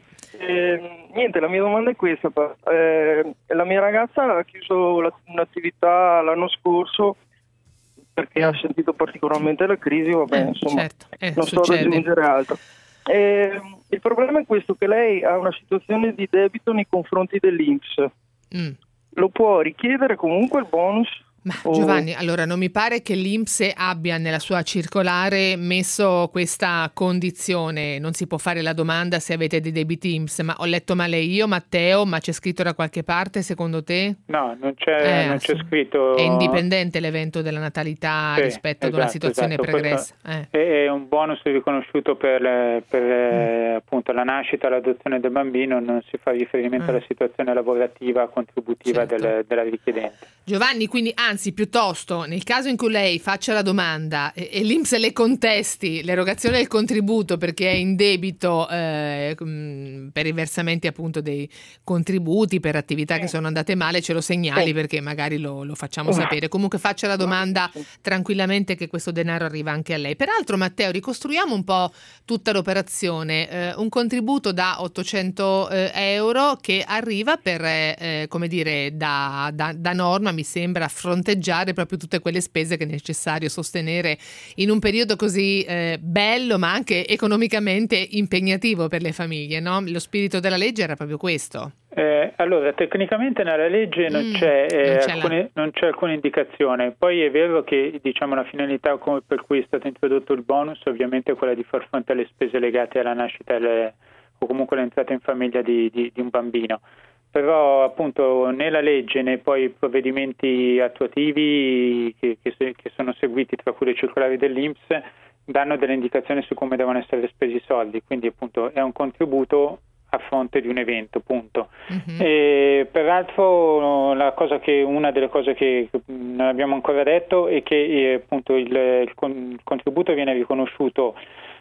Eh, niente, la mia domanda è questa. Eh, la mia ragazza ha chiuso la, un'attività l'anno scorso perché ha sentito particolarmente la crisi, vabbè, Eh, insomma, certo, eh, non sto ad succede. aggiungere altro. Eh, il problema è questo, che lei ha una situazione di debito nei confronti dell'I N P S. Mm. Lo può richiedere comunque il bonus? Ma o- Giovanni, allora non mi pare che l'I N P S abbia nella sua circolare messo questa condizione, non si può fare la domanda se avete dei debiti I N P S, ma ho letto male io, Matteo, ma c'è scritto da qualche parte secondo te? No, non c'è, Eh, non c'è assolut- scritto. È indipendente l'evento della natalità Sì, rispetto ad una esatto, situazione esatto. pregressa. Questo Eh. È un bonus riconosciuto per, per eh, appunto la nascita e l'adozione del bambino, non si fa riferimento Mm. alla situazione lavorativa contributiva Certo. del- della richiedente. Giovanni, quindi anzi piuttosto nel caso in cui lei faccia la domanda e, e l'I N P S le contesti l'erogazione del contributo perché è in debito eh, mh, per i versamenti appunto dei contributi per attività che sono andate male, ce lo segnali perché magari lo, lo facciamo sapere. Comunque faccia la domanda tranquillamente che questo denaro arriva anche a lei. Peraltro Matteo, ricostruiamo un po' tutta l'operazione, eh, un contributo da ottocento eh, euro che arriva per eh, eh, come dire da, da, da norma, mi sembra, fronteggiare proprio tutte quelle spese che è necessario sostenere in un periodo così eh, bello ma anche economicamente impegnativo per le famiglie, no? Lo spirito della legge era proprio questo. Eh, allora, tecnicamente nella legge non, Mm, c'è, eh, non c'è alcune, la- non c'è alcuna indicazione. Poi è vero che diciamo la finalità come- per cui è stato introdotto il bonus ovviamente è quella di far fronte alle spese legate alla nascita e alle- o comunque all'entrata in famiglia di, di, di un bambino. Però appunto né la legge né poi i provvedimenti attuativi che, che, se- che sono seguiti, tra cui le circolari dell'I N P S, danno delle indicazioni su come devono essere spesi i soldi, quindi appunto è un contributo a fronte di un evento, punto. Mhm. E peraltro la cosa che, una delle cose che non abbiamo ancora detto è che eh, appunto il, il con- il contributo viene riconosciuto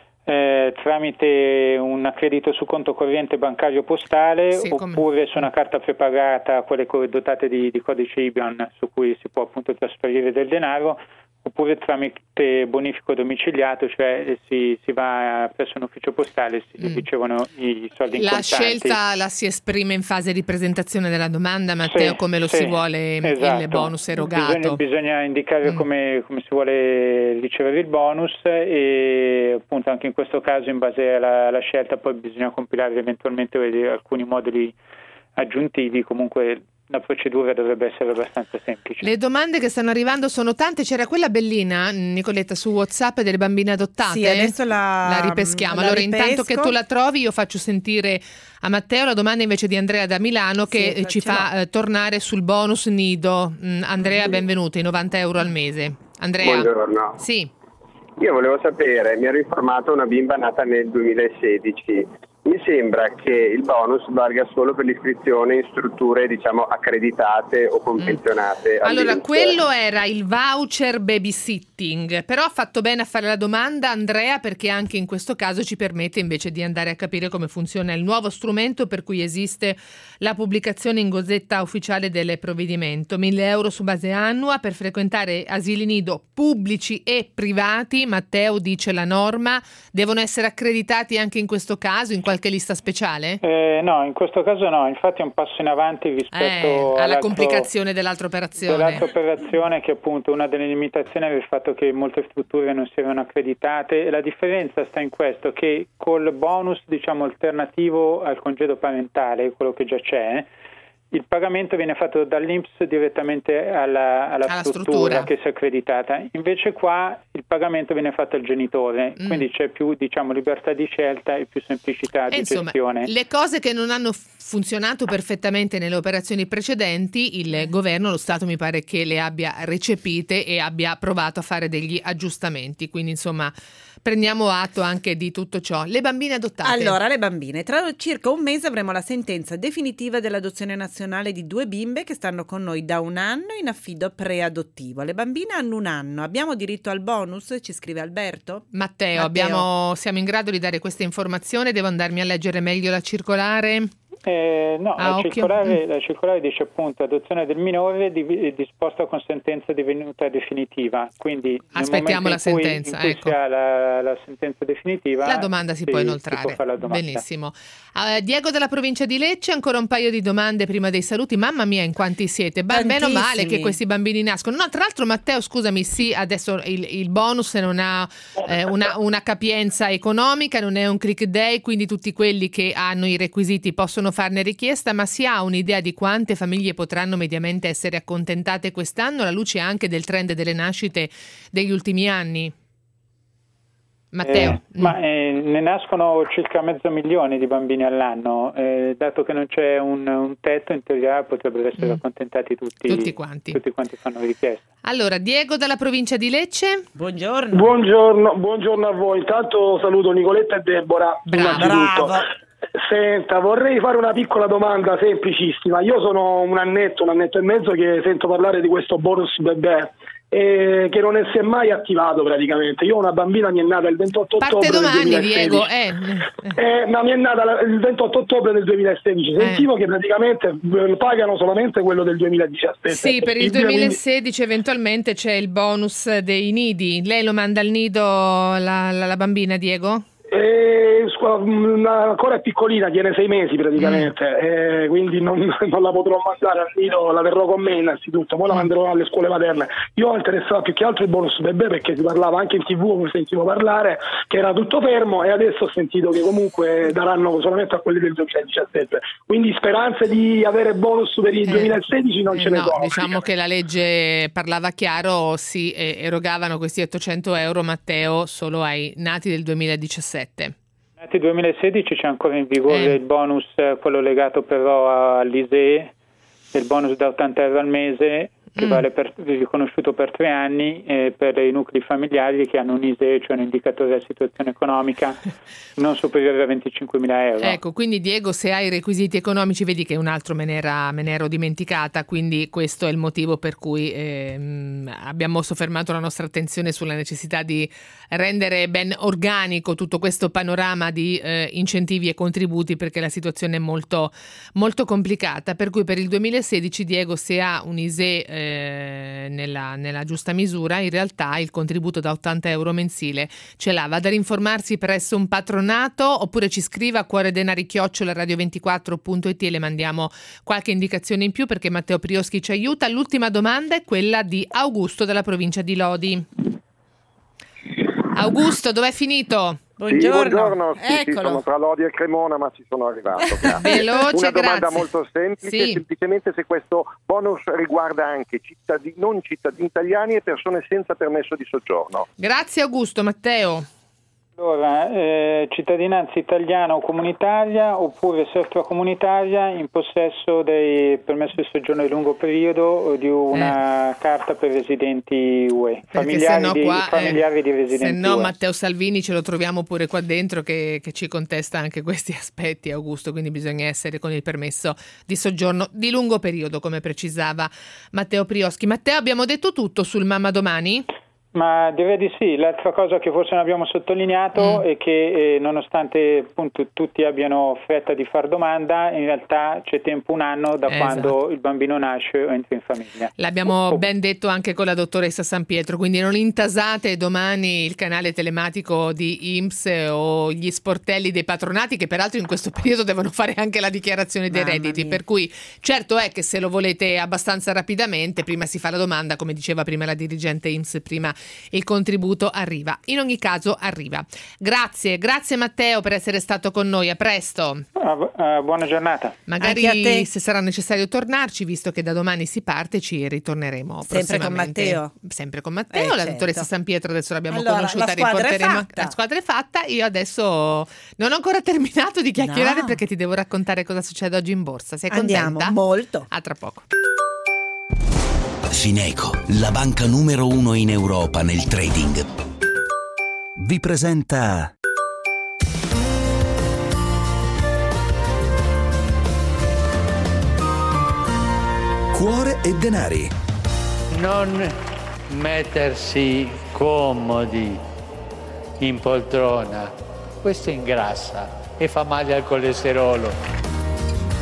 eh, tramite un accredito su conto corrente bancario postale Sì, come- oppure su una carta prepagata, quelle co- dotate di, di codice I B A N su cui si può appunto trasferire del denaro, oppure tramite bonifico domiciliato, cioè si, si va presso un ufficio postale e si Mm. ricevono i soldi in La contanti. scelta la si esprime in fase di presentazione della domanda, Matteo, Sì, come lo sì, si vuole esatto. il bonus erogato. Bisogna, bisogna indicare Mm. come, come si vuole ricevere il bonus e appunto anche in questo caso in base alla, alla scelta poi bisogna compilare eventualmente alcuni moduli aggiuntivi. Comunque la procedura dovrebbe essere abbastanza semplice. Le domande che stanno arrivando sono tante. C'era quella bellina, Nicoletta, su WhatsApp delle bambine adottate. Sì, adesso la, La ripeschiamo. la allora, ripesco. intanto che tu la trovi, io faccio sentire a Matteo la domanda invece di Andrea da Milano che Sì, eh, ci ce l'ho. fa eh, tornare sul bonus nido. Mm, Andrea, benvenuto, i novanta euro al mese. Andrea. Buongiorno. Sì. Io volevo sapere, mi ero informato una bimba nata nel duemilasedici. Mi sembra che il bonus valga solo per l'iscrizione in strutture, diciamo, accreditate o convenzionate. Allora, all'I N P S. quello era il voucher babysitting, però ha fatto bene a fare la domanda Andrea perché anche in questo caso ci permette invece di andare a capire come funziona il nuovo strumento per cui esiste la pubblicazione in Gazzetta Ufficiale del provvedimento. mille euro su base annua per frequentare asili nido pubblici e privati. Matteo dice la norma, devono essere accreditati anche in questo caso, in qualche lista speciale? Eh, no, in questo caso no, infatti è un passo in avanti rispetto Eh, alla all'altro- complicazione dell'altra operazione. dell'altra operazione, che appunto una delle limitazioni era il fatto che molte strutture non si erano accreditate, e la differenza sta in questo, che col bonus diciamo alternativo al congedo parentale, quello che già c'è, il pagamento viene fatto dall'I N P S direttamente alla, alla, Alla struttura, struttura. che si è accreditata. Invece qua il pagamento viene fatto al genitore, Mm. quindi c'è più diciamo libertà di scelta e più semplicità E di insomma, gestione. le cose che non hanno f- funzionato perfettamente nelle operazioni precedenti, il governo, lo Stato mi pare che le abbia recepite e abbia provato a fare degli aggiustamenti, quindi insomma prendiamo atto anche di tutto ciò. Le bambine adottate. Allora, le bambine, tra circa un mese avremo la sentenza definitiva dell'adozione nazionale di due bimbe che stanno con noi da un anno in affido preadottivo. Le bambine hanno un anno, abbiamo diritto al bonus? Ci scrive Alberto. Matteo, Matteo. abbiamo- siamo in grado di dare questa informazione? Devo andarmi a leggere meglio la circolare? Eh, no, Ah, la, occhio. circolare, Mm. la circolare dice appunto adozione del minore di- disposta con sentenza divenuta definitiva. Quindi nel Aspettiamo momento la in cui, sentenza, in cui ecco. si ha la, la sentenza definitiva, La domanda si può inoltrare. si può fare la domanda. Benissimo. Eh, Diego dalla provincia di Lecce, ancora un paio di domande prima dei saluti. Mamma mia, in quanti siete? Ba- Bene o male Tantissimi. che questi bambini nascono. No, tra l'altro, Matteo, scusami, sì, adesso il, il bonus non ha eh, una, una capienza economica, non è un click day, quindi tutti quelli che hanno i requisiti possono farne richiesta, ma si ha un'idea di quante famiglie potranno mediamente essere accontentate quest'anno, alla luce anche del trend delle nascite degli ultimi anni? Matteo. Eh, ma eh, ne nascono circa mezzo milione di bambini all'anno, eh, dato che non c'è un, un tetto, in teoria potrebbero essere Mm. accontentati tutti, Tutti quanti. tutti quanti fanno richiesta. Allora, Diego dalla provincia di Lecce. Buongiorno. Buongiorno, buongiorno a voi. Intanto saluto Nicoletta e Deborah. Bravo. innanzitutto. Bravo. Senta, vorrei fare una piccola domanda semplicissima. Io sono un annetto, un annetto e mezzo che sento parlare di questo bonus bebè, eh, che non si è mai attivato praticamente. Io ho una bambina, mi è nata il ventotto Parte ottobre del domani, duemilasedici. Diego. Eh. Eh, ma mi è nata la- il ventotto ottobre del duemilasedici. Sentivo che praticamente eh, pagano solamente quello del duemiladiciassette. Sì, per il Quindi- duemilasedici eventualmente c'è il bonus dei nidi. Lei lo manda al nido la, la- la bambina, Diego? Eh, scu- una- ancora è piccolina, tiene sei mesi praticamente, Mm. eh, quindi non, non la potrò mandare al nido, la terrò con me innanzitutto, poi la manderò alle scuole materne. Io ho interessato più che altro il bonus bebè perché si parlava anche in tv, come sentivo parlare, che era tutto fermo, e adesso ho sentito che comunque daranno solamente a quelli del duemiladiciassette, quindi speranze di avere bonus per il Eh, duemilasedici non ce ne no, sono. diciamo che la legge parlava chiaro, si eh, erogavano questi ottocento euro, Matteo, solo ai nati del duemiladiciassette. Nel duemilasedici c'è ancora in vigore Eh. il bonus, eh, quello legato però all'I S E E, il bonus da ottanta euro al mese, che Mm. vale per, riconosciuto per tre anni eh, per i nuclei familiari che hanno un I S E E, cioè un indicatore della situazione economica non superiore a venticinquemila euro. Ecco, quindi Diego, se hai i requisiti economici, vedi che un altro me ne, era, me ne ero dimenticata, quindi questo è il motivo per cui ehm, abbiamo soffermato la nostra attenzione sulla necessità di rendere ben organico tutto questo panorama di eh, incentivi e contributi, perché la situazione è molto, molto complicata, per cui per il duemilasedici Diego, se ha un I S E E eh, nella, nella giusta misura, in realtà il contributo da ottanta euro mensile ce l'ha. Vada ad informarsi presso un patronato oppure ci scriva a cuore denari chiocciola radio ventiquattro punto it e le mandiamo qualche indicazione in più, perché Matteo Prioschi ci aiuta. L'ultima domanda è quella di Augusto della provincia di Lodi. Augusto, dov'è finito? Buongiorno. Sì, buongiorno. Sì, sì, Eccolo. sono tra Lodi e Cremona, ma ci sono arrivato. Grazie. Veloce, Una domanda grazie. molto semplice, Sì. semplicemente se questo bonus riguarda anche cittadini, non cittadini italiani e persone senza permesso di soggiorno. Grazie Augusto. Matteo. Allora, eh, cittadinanza italiana o comunitaria, oppure se extracomunitaria in possesso del permesso di soggiorno di lungo periodo o di una carta per residenti U E, Perché familiari, sennò di, qua, familiari eh, di residenti se no U E. Matteo Salvini ce lo troviamo pure qua dentro che, che ci contesta anche questi aspetti, Augusto, quindi bisogna essere con il permesso di soggiorno di lungo periodo, come precisava Matteo Prioschi. Matteo, abbiamo detto tutto sul Mamma Domani? Ma direi di sì. L'altra cosa che forse non abbiamo sottolineato Mm. è che eh, nonostante appunto tutti abbiano fretta di far domanda, in realtà c'è tempo un anno da Esatto. quando il bambino nasce o entra in famiglia. L'abbiamo Oh. ben detto anche con la dottoressa San Pietro, quindi non intasate domani il canale telematico di I N P S o gli sportelli dei patronati, che peraltro in questo periodo devono fare anche la dichiarazione dei Mamma redditi, mia. per cui certo è che se lo volete abbastanza rapidamente, prima si fa la domanda, come diceva prima la dirigente I N P S, prima il contributo arriva. In ogni caso arriva. Grazie, grazie Matteo per essere stato con noi, a presto. Ah, eh, buona giornata. Magari Anche a te. se sarà necessario tornarci, visto che da domani si parte, ci ritorneremo Sempre con prossimamente. Matteo. Sempre con Matteo. Eh, la certo. dottoressa San Pietro adesso l'abbiamo Allora, conosciuta, la squadra è riporteremo fatta. la squadra è fatta. Io adesso non ho ancora terminato di chiacchierare No. perché ti devo raccontare cosa succede oggi in borsa. Sei Andiamo, contenta? molto. A tra poco. Fineco, la banca numero uno in Europa nel trading, vi presenta Cuore e denari. Non mettersi comodi in poltrona, questo ingrassa e fa male al colesterolo.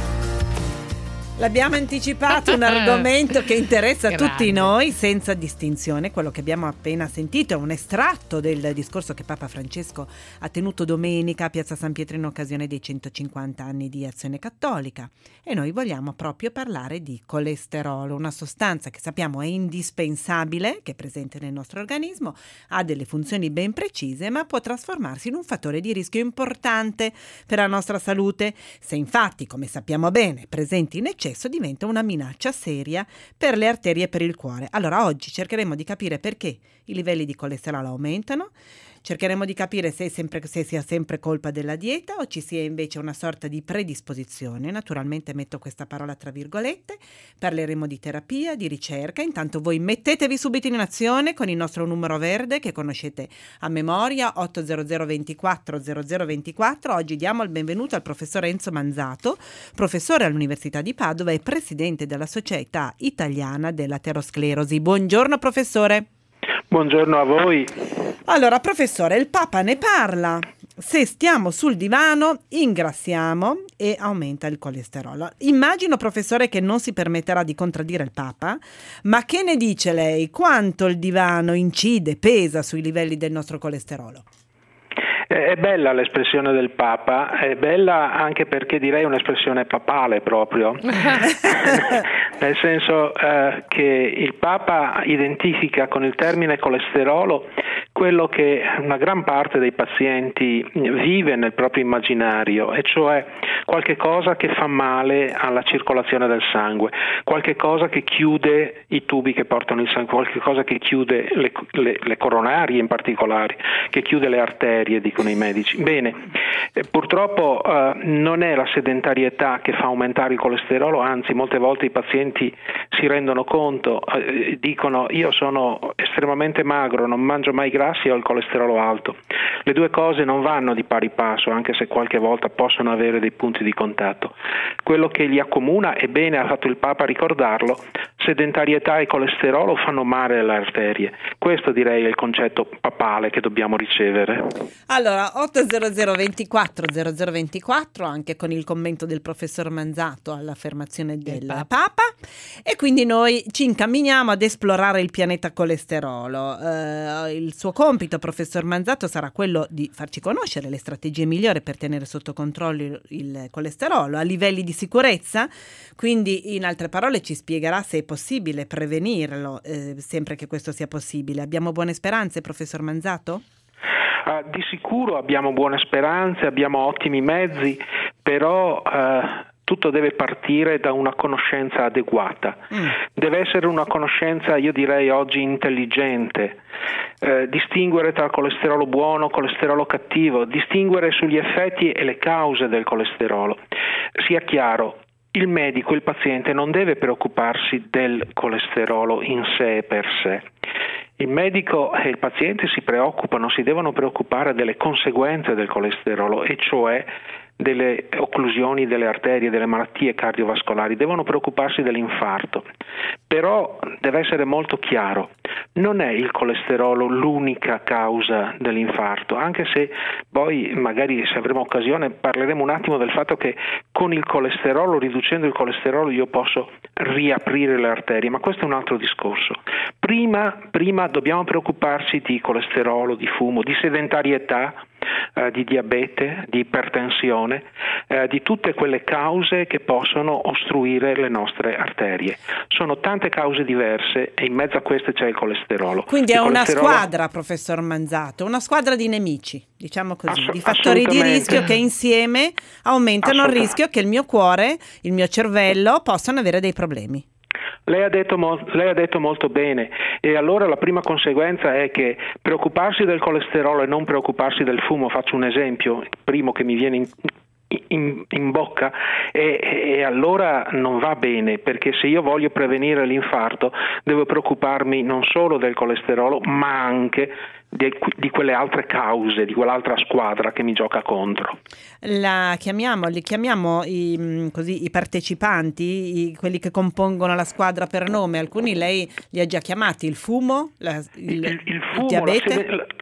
L'abbiamo anticipato, un argomento che interessa Grande. tutti noi senza distinzione. Quello che abbiamo appena sentito è un estratto del discorso che Papa Francesco ha tenuto domenica a Piazza San Pietro in occasione dei centocinquanta anni di Azione Cattolica, e noi vogliamo proprio parlare di colesterolo, una sostanza che sappiamo è indispensabile, che è presente nel nostro organismo, ha delle funzioni ben precise, ma può trasformarsi in un fattore di rischio importante per la nostra salute. Se infatti, come sappiamo bene, è presente in eccesso, diventa una minaccia seria per le arterie e per il cuore. Allora oggi cercheremo di capire perché i livelli di colesterolo aumentano, cercheremo di capire se, è sempre, se sia sempre colpa della dieta o ci sia invece una sorta di predisposizione. Naturalmente metto questa parola tra virgolette, parleremo di terapia, di ricerca. Intanto voi mettetevi subito in azione con il nostro numero verde che conoscete a memoria, otto zero zero ventiquattro zero zero ventiquattro. Oggi diamo il benvenuto al professor Enzo Manzato, professore all'Università di Padova e presidente della Società Italiana dell'Aterosclerosi. Buongiorno professore. Buongiorno a voi. Allora, professore, il Papa ne parla. Se stiamo sul divano, ingrassiamo e aumenta il colesterolo. Immagino, professore, che non si permetterà di contraddire il Papa, ma che ne dice lei? Quanto il divano incide, pesa sui livelli del nostro colesterolo? È bella l'espressione del Papa, è bella anche perché direi un'espressione papale proprio, nel senso eh, che il Papa identifica con il termine colesterolo quello che una gran parte dei pazienti vive nel proprio immaginario, e cioè qualche cosa che fa male alla circolazione del sangue, qualche cosa che chiude i tubi che portano il sangue, qualche cosa che chiude le, le, le coronarie in particolare, che chiude le arterie, dicono i medici. Bene, eh, purtroppo eh, non è la sedentarietà che fa aumentare il colesterolo, anzi molte volte i pazienti si rendono conto, eh, dicono io sono estremamente magro, non mangio mai grassi e ho il colesterolo alto. Le due cose non vanno di pari passo, anche se qualche volta possono avere dei punti di contatto. Quello che li accomuna, e bene ha fatto il Papa a ricordarlo, sedentarietà e colesterolo fanno male alle arterie. Questo direi è il concetto papale che dobbiamo ricevere. Allora, otto zero zero ventiquattro zero zero ventiquattro, anche con il commento del professor Manzato all'affermazione del Papa. Papa, e quindi noi ci incamminiamo ad esplorare il pianeta colesterolo. Eh, il suo compito, professor Manzato, sarà quello di farci conoscere le strategie migliori per tenere sotto controllo il, il colesterolo a livelli di sicurezza, quindi in altre parole ci spiegherà se è possibile prevenirlo, eh, sempre che questo sia possibile. Abbiamo buone speranze, professor Manzato? Uh, di sicuro abbiamo buone speranze, abbiamo ottimi mezzi, però uh, tutto deve partire da una conoscenza adeguata. Mm. Deve essere una conoscenza, io direi oggi, intelligente, uh, distinguere tra colesterolo buono e colesterolo cattivo, distinguere sugli effetti e le cause del colesterolo. Sia chiaro, il medico, il paziente non deve preoccuparsi del colesterolo in sé e per sé. Il medico e il paziente si preoccupano, si devono preoccupare delle conseguenze del colesterolo, e cioè delle occlusioni delle arterie, delle malattie cardiovascolari, devono preoccuparsi dell'infarto. Però deve essere molto chiaro, non è il colesterolo l'unica causa dell'infarto, anche se poi magari, se avremo occasione, parleremo un attimo del fatto che con il colesterolo, riducendo il colesterolo, io posso riaprire le arterie, ma questo è un altro discorso. Prima, prima dobbiamo preoccuparci di colesterolo, di fumo, di sedentarietà, eh, di diabete, di ipertensione, eh, di tutte quelle cause che possono ostruire le nostre arterie. Sono tante cause diverse e in mezzo a queste c'è il colesterolo. Quindi il è una colesterolo... squadra, professor Manzato, una squadra di nemici, diciamo così, Ass- di fattori di rischio che insieme aumentano il rischio che il mio cuore, il mio cervello possano avere dei problemi. Lei ha, detto mo- lei ha detto molto bene, e allora la prima conseguenza è che preoccuparsi del colesterolo e non preoccuparsi del fumo, faccio un esempio, il primo che mi viene in, in, in bocca, e, e allora non va bene, perché se io voglio prevenire l'infarto devo preoccuparmi non solo del colesterolo ma anche di, di quelle altre cause, di quell'altra squadra che mi gioca contro. La chiamiamo, li chiamiamo i, così, i partecipanti, i, quelli che compongono la squadra per nome. Alcuni lei li ha già chiamati: il fumo, la, il, il, il fumo, il diabete. La,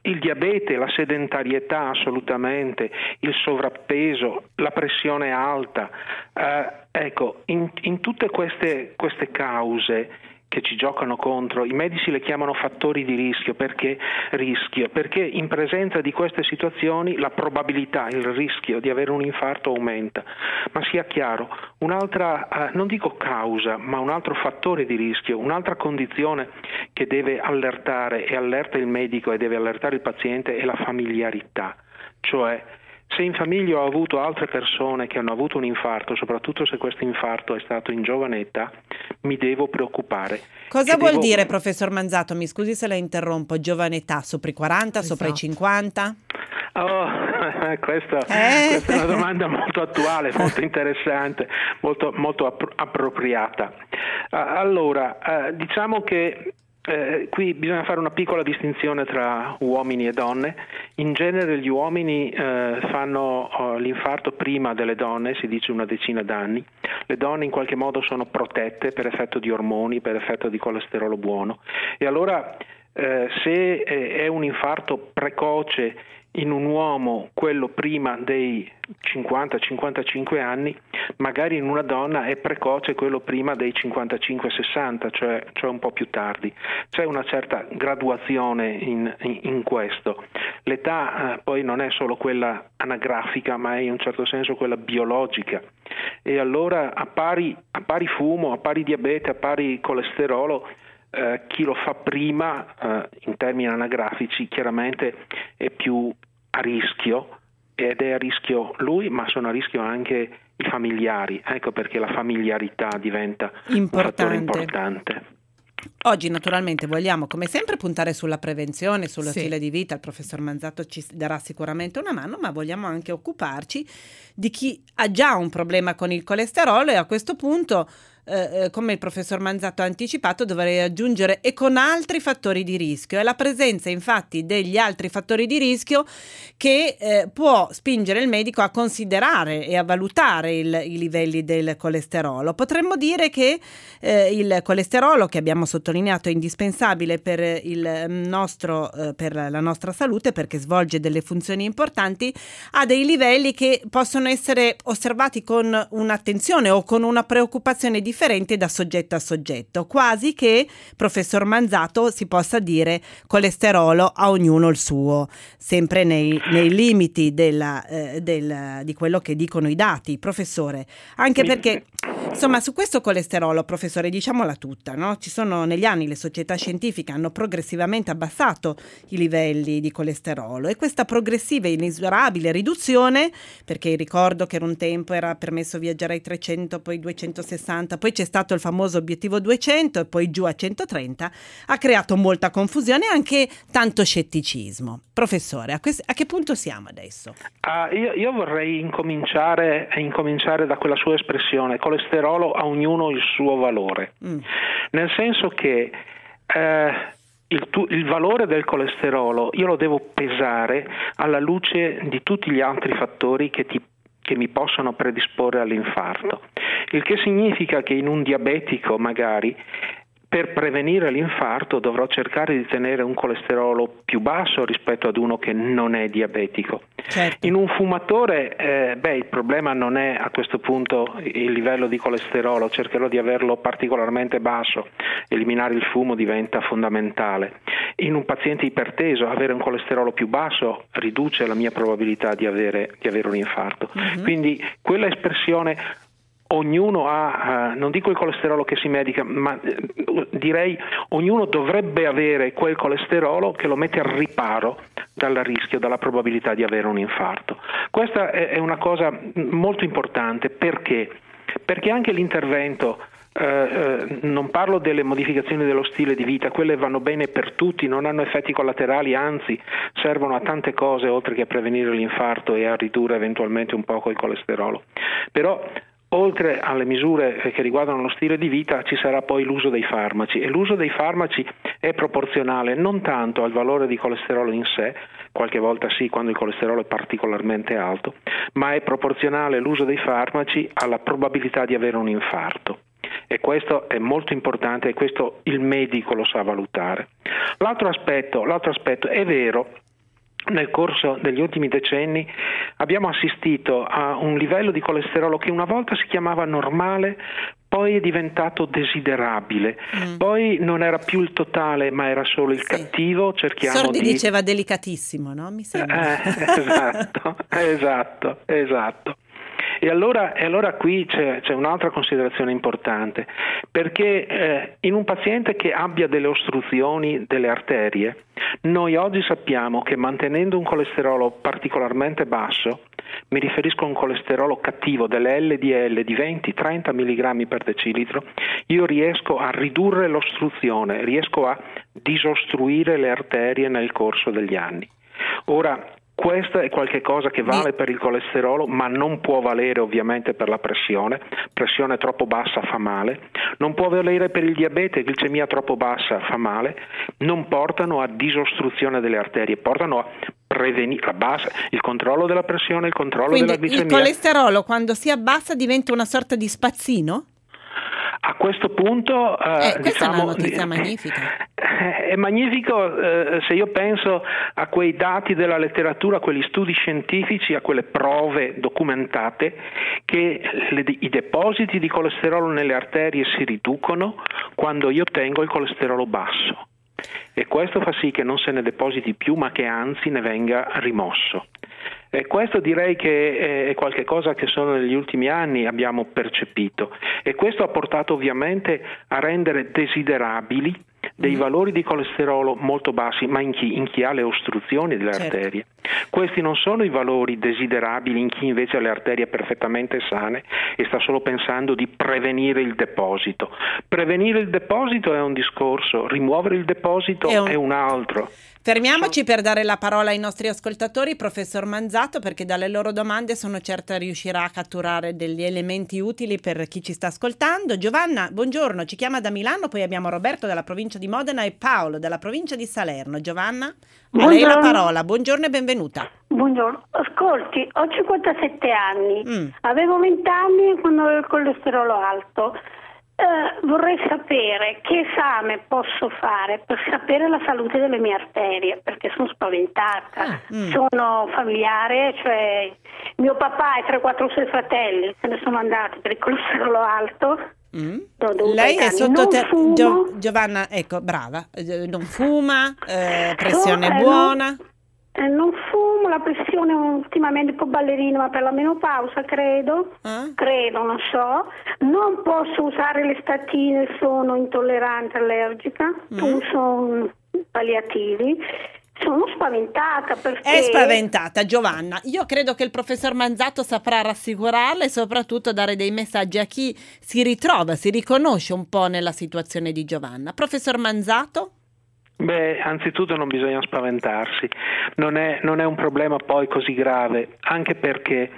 il diabete, la sedentarietà assolutamente, il sovrappeso, la pressione alta, eh, ecco, in, in tutte queste, queste cause che ci giocano contro, i medici le chiamano fattori di rischio. Perché rischio? Perché in presenza di queste situazioni la probabilità, il rischio di avere un infarto aumenta. Ma sia chiaro, un'altra, eh, non dico causa, ma un altro fattore di rischio, un'altra condizione che deve allertare e allerta il medico e deve allertare il paziente è la familiarità. Cioè, se in famiglia ho avuto altre persone che hanno avuto un infarto, soprattutto se questo infarto è stato in giovane età, mi devo preoccupare. Cosa e vuol devo... dire, professor Manzato? Mi scusi se la interrompo. Giovane età, sopra i quaranta, esatto. Sopra i cinquanta? Oh, questa, eh? questa è una domanda molto attuale, molto interessante, molto, molto appro- appropriata. Uh, allora, uh, diciamo che Eh, qui bisogna fare una piccola distinzione tra uomini e donne. In genere gli uomini eh, fanno oh, l'infarto prima delle donne, si dice una decina d'anni. Le donne in qualche modo sono protette per effetto di ormoni, per effetto di colesterolo buono. E allora eh, se è un infarto precoce in un uomo, quello prima dei cinquanta cinquantacinque anni, magari in una donna è precoce quello prima dei cinquantacinque sessanta, cioè, cioè un po' più tardi. C'è una certa graduazione in, in, in questo. L'età eh, poi non è solo quella anagrafica, ma è in un certo senso quella biologica. E allora a pari, a pari fumo, a pari diabete, a pari colesterolo, eh, chi lo fa prima, eh, in termini anagrafici, chiaramente è più a rischio, ed è a rischio lui, ma sono a rischio anche i familiari. Ecco perché la familiarità diventa importante. un fattore importante. Oggi naturalmente vogliamo come sempre puntare sulla prevenzione, sullo Sì. stile di vita. Il professor Manzato ci darà sicuramente una mano, ma vogliamo anche occuparci di chi ha già un problema con il colesterolo e a questo punto Eh, come il professor Manzato ha anticipato, dovrei aggiungere e con altri fattori di rischio. È la presenza infatti degli altri fattori di rischio che eh, può spingere il medico a considerare e a valutare il, i livelli del colesterolo. Potremmo dire che eh, il colesterolo, che abbiamo sottolineato è indispensabile per il nostro eh, per la nostra salute, perché svolge delle funzioni importanti, ha dei livelli che possono essere osservati con un'attenzione o con una preoccupazione differente differente da soggetto a soggetto, quasi che, professor Manzato, si possa dire colesterolo a ognuno il suo, sempre nei, nei limiti della, eh, del, di quello che dicono i dati, professore, anche perché insomma su questo colesterolo, professore, diciamola tutta, no? Ci sono negli anni le società scientifiche hanno progressivamente abbassato i livelli di colesterolo e questa progressiva e inesorabile riduzione, perché ricordo che un tempo era permesso viaggiare ai trecento, poi duecentosessanta, poi c'è stato il famoso obiettivo duecento e poi giù a centotrenta, ha creato molta confusione e anche tanto scetticismo. Professore, a, que- a che punto siamo adesso? Uh, io, io vorrei incominciare, incominciare da quella sua espressione, colesterolo a ognuno il suo valore, mm. nel senso che eh, il, tu, il valore del colesterolo io lo devo pesare alla luce di tutti gli altri fattori che ti che mi possono predisporre all'infarto, il che significa che in un diabetico magari per prevenire l'infarto dovrò cercare di tenere un colesterolo più basso rispetto ad uno che non è diabetico. Certo. In un fumatore, eh, beh, il problema non è a questo punto il livello di colesterolo, cercherò di averlo particolarmente basso, eliminare il fumo diventa fondamentale. In un paziente iperteso avere un colesterolo più basso riduce la mia probabilità di avere, di avere un infarto. Mm-hmm. Quindi quella espressione ognuno ha, uh, non dico il colesterolo che si medica, ma uh, direi ognuno dovrebbe avere quel colesterolo che lo mette al riparo dal rischio, dalla probabilità di avere un infarto. Questa è, è una cosa molto importante. Perché? Perché anche l'intervento, eh, eh, non parlo delle modificazioni dello stile di vita, quelle vanno bene per tutti, non hanno effetti collaterali, anzi servono a tante cose oltre che a prevenire l'infarto e a ridurre eventualmente un poco il colesterolo. Però oltre alle misure che riguardano lo stile di vita ci sarà poi l'uso dei farmaci, e l'uso dei farmaci è proporzionale non tanto al valore di colesterolo in sé, qualche volta sì quando il colesterolo è particolarmente alto, ma è proporzionale l'uso dei farmaci alla probabilità di avere un infarto. E questo è molto importante e questo il medico lo sa valutare. L'altro aspetto, l'altro aspetto è vero nel corso degli ultimi decenni abbiamo assistito a un livello di colesterolo che una volta si chiamava normale, poi è diventato desiderabile, mm. poi non era più il totale ma era solo il sì. cattivo. Cerchiamo Sordi di... diceva delicatissimo, no? Mi sembra. Eh, esatto, esatto, esatto. E allora, e allora qui c'è, c'è un'altra considerazione importante, perché eh, in un paziente che abbia delle ostruzioni delle arterie, noi oggi sappiamo che mantenendo un colesterolo particolarmente basso, mi riferisco a un colesterolo cattivo delle L D L di venti trenta milligrammi per decilitro, io riesco a ridurre l'ostruzione, riesco a disostruire le arterie nel corso degli anni. Ora, questo è qualche cosa che vale per il colesterolo, ma non può valere ovviamente per la pressione. Pressione troppo bassa fa male. Non può valere per il diabete, glicemia troppo bassa fa male. Non portano a disostruzione delle arterie, portano a prevenire la base, il controllo della pressione, il controllo Quindi della glicemia. Il colesterolo quando si abbassa diventa una sorta di spazzino? A questo punto eh, eh, questa diciamo, è una notizia magnifica. È magnifico eh, se io penso a quei dati della letteratura, a quegli studi scientifici, a quelle prove documentate che le, i depositi di colesterolo nelle arterie si riducono quando io tengo il colesterolo basso, e questo fa sì che non se ne depositi più ma che anzi ne venga rimosso. E questo direi che è qualche cosa che solo negli ultimi anni abbiamo percepito, e questo ha portato ovviamente a rendere desiderabili dei valori di colesterolo molto bassi, ma in chi, in chi ha le ostruzioni delle certo. arterie. Questi non sono i valori desiderabili in chi invece ha le arterie perfettamente sane e sta solo pensando di prevenire il deposito. Prevenire il deposito è un discorso, rimuovere il deposito è un, è un altro. Fermiamoci per dare la parola ai nostri ascoltatori, professor Manzato, perché dalle loro domande sono certa riuscirà a catturare degli elementi utili per chi ci sta ascoltando. Giovanna, buongiorno, ci chiama da Milano, poi abbiamo Roberto dalla provincia di Modena e Paolo dalla provincia di Salerno. Giovanna, a lei la parola, buongiorno e benvenuta. Buongiorno, ascolti, ho cinquantasette anni, mm. avevo venti anni quando avevo il colesterolo alto. Uh, vorrei sapere che esame posso fare per sapere la salute delle mie arterie, perché sono spaventata. Ah, mm. Sono familiare, cioè mio papà e tre quattro suoi fratelli se ne sono andati per il colesterolo alto. Mm. Lei è sotto te- Gio- Giovanna, ecco, brava, non fuma, eh, pressione so, eh, buona. Non... Non fumo, la pressione ultimamente un po' ballerina, ma per la menopausa credo, eh? credo, non so. Non posso usare le statine, sono intollerante, allergica, mm. uso palliativi. Sono spaventata perché... È spaventata Giovanna, io credo che il professor Manzato saprà rassicurarla e soprattutto dare dei messaggi a chi si ritrova, si riconosce un po' nella situazione di Giovanna. Professor Manzato? Beh, anzitutto non bisogna spaventarsi, non è, non è un problema poi così grave, anche perché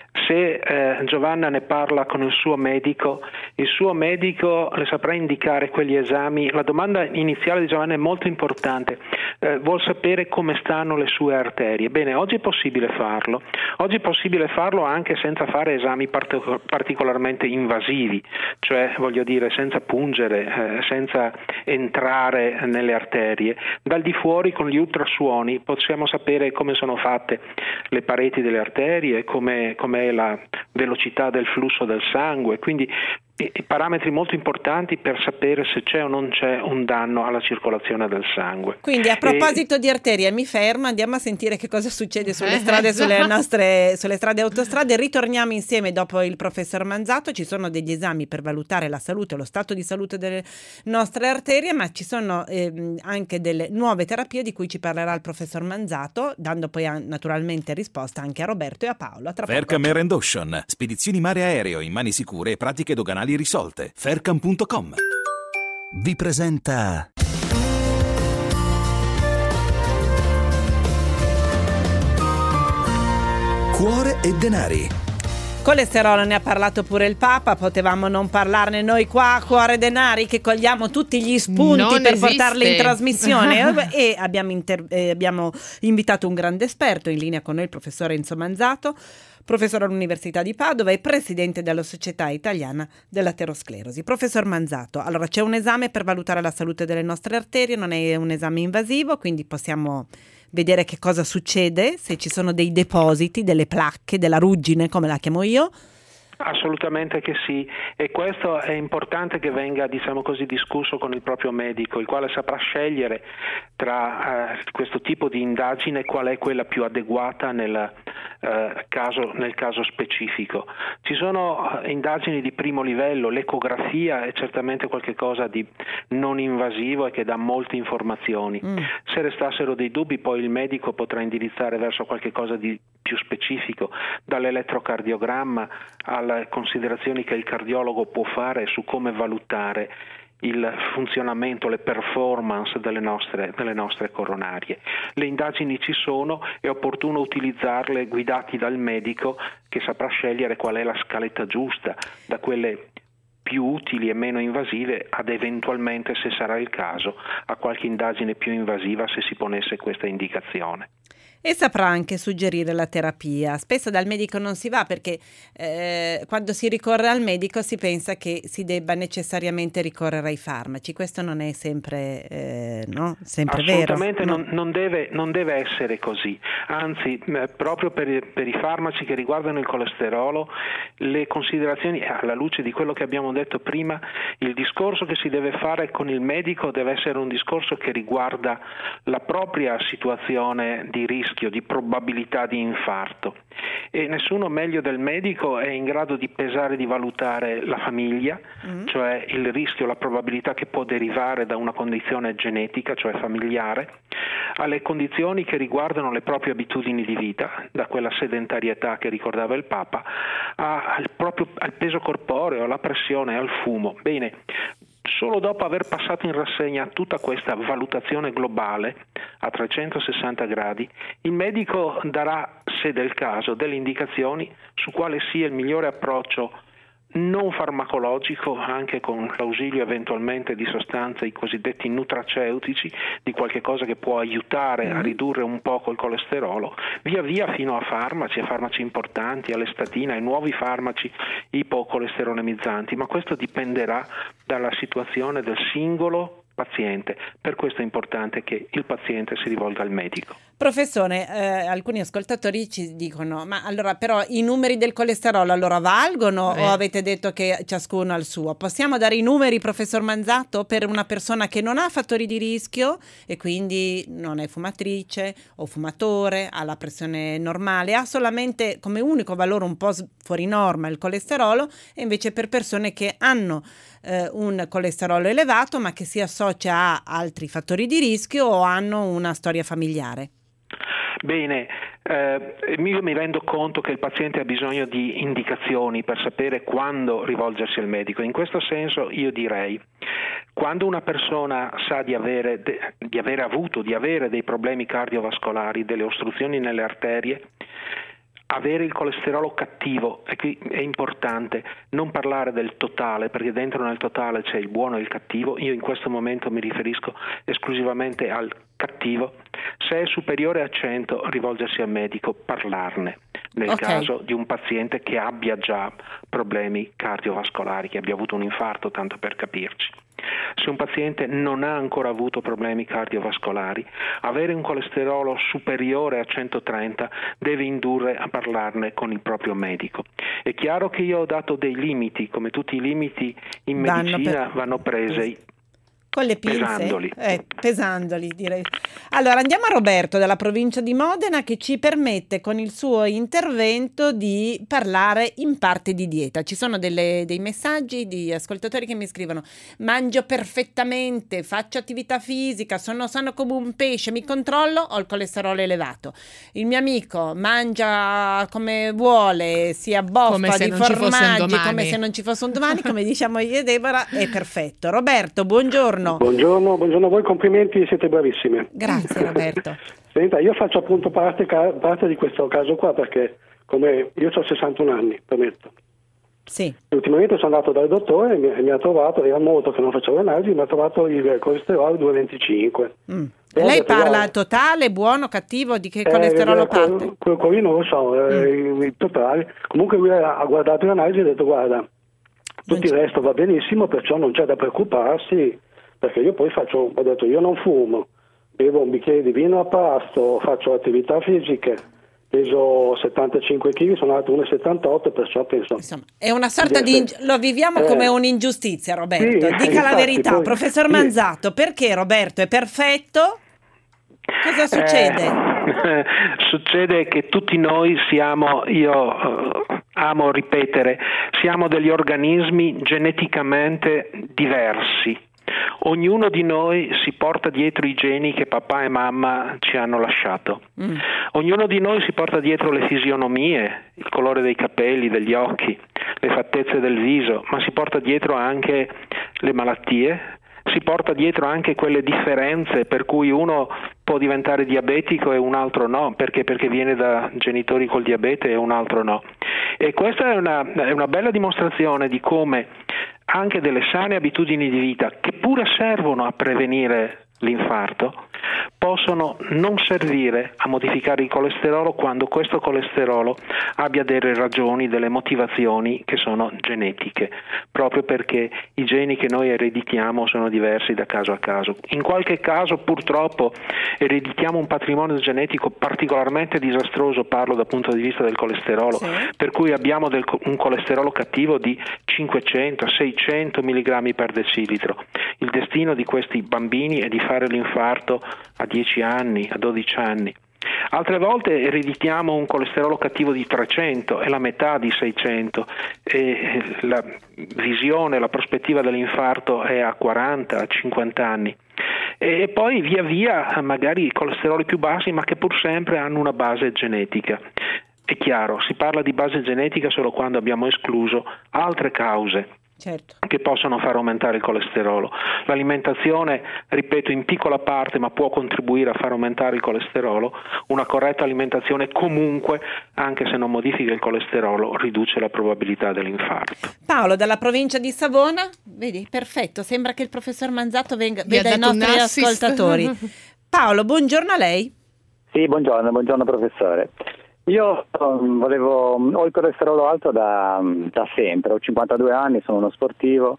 se eh, Giovanna ne parla con il suo medico, il suo medico le saprà indicare quegli esami. La domanda iniziale di Giovanna è molto importante, eh, vuol sapere come stanno le sue arterie. Bene, oggi è possibile farlo, oggi è possibile farlo anche senza fare esami part- particolarmente invasivi, cioè voglio dire senza pungere, eh, senza entrare nelle arterie. Dal di fuori con gli ultrasuoni possiamo sapere come sono fatte le pareti delle arterie, come è la velocità del flusso del sangue, quindi parametri molto importanti per sapere se c'è o non c'è un danno alla circolazione del sangue. Quindi a proposito e... di arterie, mi fermo, andiamo a sentire che cosa succede sulle strade, sulle nostre sulle strade e autostrade. Ritorniamo insieme dopo il professor Manzato. Ci sono degli esami per valutare la salute, lo stato di salute delle nostre arterie, ma ci sono eh, anche delle nuove terapie di cui ci parlerà il professor Manzato, dando poi a, naturalmente risposta anche a Roberto e a Paolo. A tra poco. Faircam Air and Ocean, spedizioni mare aereo in mani sicure e pratiche doganali risolte. Faircam punto com vi presenta Cuore e denari. Colesterolo ne ha parlato pure il Papa, potevamo non parlarne noi qua a Cuore Denari che cogliamo tutti gli spunti non per esiste. portarli in trasmissione e abbiamo, inter- eh, abbiamo invitato un grande esperto in linea con noi, il professor Enzo Manzato, professore all'Università di Padova e presidente della Società Italiana dell'Aterosclerosi. Professor Manzato, allora c'è un esame per valutare la salute delle nostre arterie, non è un esame invasivo, quindi possiamo vedere che cosa succede, se ci sono dei depositi, delle placche, della ruggine, come la chiamo io. Assolutamente che sì, e questo è importante che venga, diciamo così, discusso con il proprio medico, il quale saprà scegliere tra eh, questo tipo di indagine qual è quella più adeguata nel, eh, caso, nel caso specifico. Ci sono eh, indagini di primo livello, l'ecografia è certamente qualcosa di non invasivo e che dà molte informazioni. Mm. Se restassero dei dubbi, poi il medico potrà indirizzare verso qualche cosa di più specifico, dall'elettrocardiogramma alle considerazioni che il cardiologo può fare su come valutare il funzionamento, le performance delle nostre, delle nostre coronarie. Le indagini ci sono, è opportuno utilizzarle guidati dal medico che saprà scegliere qual è la scaletta giusta, da quelle più utili e meno invasive ad eventualmente, se sarà il caso, a qualche indagine più invasiva se si ponesse questa indicazione. E saprà anche suggerire la terapia. Spesso dal medico non si va perché eh, quando si ricorre al medico si pensa che si debba necessariamente ricorrere ai farmaci. Questo non è sempre, eh, no? sempre Assolutamente vero. Non, non, deve, non deve essere così. Anzi, eh, proprio per, per i farmaci che riguardano il colesterolo, le considerazioni, alla luce di quello che abbiamo detto prima, il discorso che si deve fare con il medico deve essere un discorso che riguarda la propria situazione di rischio, di probabilità di infarto, e nessuno meglio del medico è in grado di pesare, di valutare la famiglia, mm. cioè il rischio, la probabilità che può derivare da una condizione genetica, cioè familiare, alle condizioni che riguardano le proprie abitudini di vita, da quella sedentarietà che ricordava il Papa, a, al, proprio, al peso corporeo, alla pressione, al fumo. Bene, solo dopo aver passato in rassegna tutta questa valutazione globale a trecentosessanta gradi, il medico darà, se del caso, delle indicazioni su quale sia il migliore approccio non farmacologico, anche con l'ausilio eventualmente di sostanze, i cosiddetti nutraceutici, di qualche cosa che può aiutare a ridurre un poco il colesterolo, via via fino a farmaci, a farmaci importanti, alle statine, ai nuovi farmaci ipocolesterolemizzanti, ma questo dipenderà dalla situazione del singolo paziente. Per questo è importante che il paziente si rivolga al medico. Professore, eh, alcuni ascoltatori ci dicono: ma allora però i numeri del colesterolo allora valgono eh. o avete detto che ciascuno ha il suo? Possiamo dare i numeri, professor Manzatto, per una persona che non ha fattori di rischio e quindi non è fumatrice o fumatore, ha la pressione normale, ha solamente come unico valore un po' fuori norma il colesterolo, e invece per persone che hanno eh, un colesterolo elevato ma che si associa a altri fattori di rischio o hanno una storia familiare? Bene, eh, io mi rendo conto che il paziente ha bisogno di indicazioni per sapere quando rivolgersi al medico. In questo senso io direi, quando una persona sa di avere, de, di avere avuto, di avere dei problemi cardiovascolari, delle ostruzioni nelle arterie, avere il colesterolo cattivo, e qui è importante non parlare del totale, perché dentro nel totale c'è il buono e il cattivo. Io in questo momento mi riferisco esclusivamente al cattivo. Se è superiore a cento, rivolgersi al medico, parlarne nel okay. caso di un paziente che abbia già problemi cardiovascolari, che abbia avuto un infarto, tanto per capirci. Se un paziente non ha ancora avuto problemi cardiovascolari, avere un colesterolo superiore a centotrenta deve indurre a parlarne con il proprio medico. È chiaro che io ho dato dei limiti, come tutti i limiti in medicina vanno, per... vanno presi con le pinze? Pesandoli. Eh, pesandoli, direi. Allora andiamo a Roberto dalla provincia di Modena, che ci permette con il suo intervento di parlare in parte di dieta. Ci sono delle, dei messaggi di ascoltatori che mi scrivono: mangio perfettamente, faccio attività fisica, sono sano come un pesce, mi controllo, ho il colesterolo elevato. Il mio amico mangia come vuole, si abboffa di formaggi come se non ci fosse un domani, come diciamo io e Deborah, è perfetto. Roberto, buongiorno. Buongiorno, buongiorno a voi, complimenti, siete bravissime. Grazie Roberto. Senta, io faccio appunto parte, parte di questo caso qua, perché come io ho sessantuno anni, permetto. Sì. Ultimamente sono andato dal dottore e mi, mi ha trovato, era molto che non facevo analisi, mi ha trovato il colesterolo due virgola venticinque. Mm. Lei detto, parla guarda, totale, buono, cattivo, di che eh, colesterolo parte? Quello qui non lo so, mm. eh, il, il totale. Comunque lui ha guardato l'analisi e ha detto: guarda, tutto il resto va benissimo, perciò non c'è da preoccuparsi. Perché io poi faccio, ho detto, io non fumo, bevo un bicchiere di vino a pasto, faccio attività fisiche, peso settantacinque chili, sono alto uno virgola settantotto, perciò penso... Insomma, è una sorta di... Ing- lo viviamo eh, come un'ingiustizia, Roberto. sì, Dica infatti, la verità, poi, professor Manzato, sì. Perché Roberto è perfetto? Cosa succede? Eh, succede che tutti noi siamo, io eh, amo ripetere, siamo degli organismi geneticamente diversi. Ognuno di noi si porta dietro i geni che papà e mamma ci hanno lasciato. Mm. Ognuno di noi si porta dietro le fisionomie, il colore dei capelli, degli occhi, le fattezze del viso, ma si porta dietro anche le malattie, si porta dietro anche quelle differenze per cui uno può diventare diabetico e un altro no, perché perché viene da genitori col diabete e un altro no. E questa è una, è una bella dimostrazione di come anche delle sane abitudini di vita, che pure servono a prevenire l'infarto, possono non servire a modificare il colesterolo quando questo colesterolo abbia delle ragioni, delle motivazioni che sono genetiche, proprio perché i geni che noi ereditiamo sono diversi da caso a caso. In qualche caso purtroppo ereditiamo un patrimonio genetico particolarmente disastroso, parlo dal punto di vista del colesterolo, sì. Per cui abbiamo del, un colesterolo cattivo di cinquecento seicento milligrammi per decilitro. Il destino di questi bambini è di fare l'infarto a dieci anni, a dodici anni. Altre volte ereditiamo un colesterolo cattivo di trecento e la metà di seicento e la visione, la prospettiva dell'infarto è a quaranta, a cinquanta anni. E poi via via magari colesteroli più bassi ma che pur sempre hanno una base genetica. È chiaro, si parla di base genetica solo quando abbiamo escluso altre cause. Certo. Che possono far aumentare il colesterolo. L'alimentazione, ripeto, in piccola parte, ma può contribuire a far aumentare il colesterolo. Una corretta alimentazione comunque, anche se non modifica il colesterolo, riduce la probabilità dell'infarto. Paolo, dalla provincia di Savona, vedi, perfetto, sembra che il professor Manzato venga, veda i nostri ascoltatori. Paolo, buongiorno a lei. Sì, buongiorno, buongiorno professore. Io um, volevo, ho il colesterolo alto da, da sempre, ho cinquantadue anni, sono uno sportivo,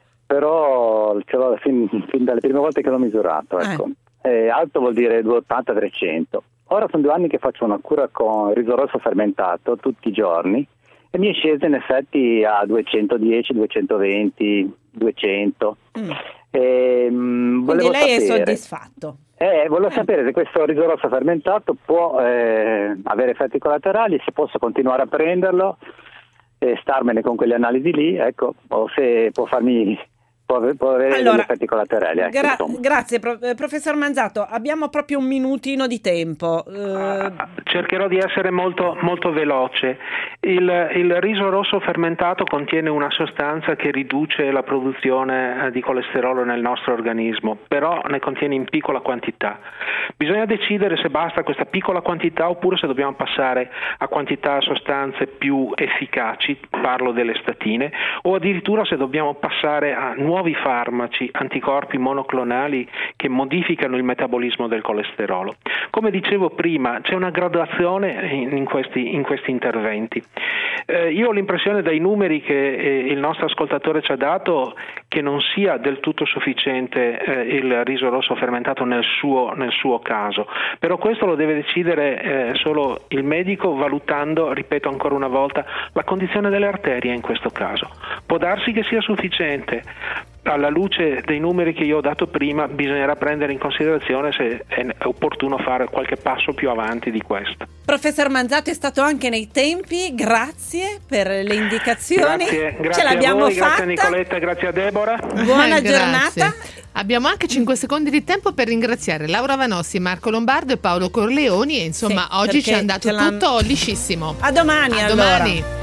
però ce l'ho fin, fin dalle prime volte che l'ho misurato, ecco. Eh. Eh, alto vuol dire duecentottanta trecento. Ora sono due anni che faccio una cura con riso rosso fermentato tutti i giorni e mi è sceso in effetti a duecentodieci, duecentoventi, duecento. Mm. E, um, Quindi lei sapere, è soddisfatto? Eh, volevo sapere se questo riso rosso fermentato può eh, avere effetti collaterali, se posso continuare a prenderlo e starmene con quelle analisi lì, ecco, o se può farmi può, può avere allora, degli effetti collaterali. Ecco, gra- grazie pro- professor Manzato, abbiamo proprio un minutino di tempo. Uh... Cercherò di essere molto, molto veloce. Il, il riso rosso fermentato contiene una sostanza che riduce la produzione di colesterolo nel nostro organismo, però ne contiene in piccola quantità. Bisogna decidere se basta questa piccola quantità oppure se dobbiamo passare a quantità sostanze più efficaci, parlo delle statine, o addirittura se dobbiamo passare a nuovi farmaci, anticorpi monoclonali che modificano il metabolismo del colesterolo. Come dicevo prima, c'è una graduazione in, in, questi, in questi interventi. Eh, io ho l'impressione dai numeri che eh, il nostro ascoltatore ci ha dato che non sia del tutto sufficiente eh, il riso rosso fermentato nel suo, nel suo caso, però questo lo deve decidere eh, solo il medico valutando, ripeto ancora una volta, la condizione delle arterie in questo caso. Può darsi che sia sufficiente. Alla luce dei numeri che io ho dato prima bisognerà prendere in considerazione se è opportuno fare qualche passo più avanti di questo. Professor Manzato è stato anche nei tempi, grazie per le indicazioni. Grazie, grazie Ce l'abbiamo a voi, fatta. Grazie a Nicoletta, grazie a Deborah. Buona giornata. Abbiamo anche cinque secondi di tempo per ringraziare Laura Vanossi, Marco Lombardo e Paolo Corleoni e insomma sì, oggi ci è andato tutto liscissimo. A domani a allora. Domani.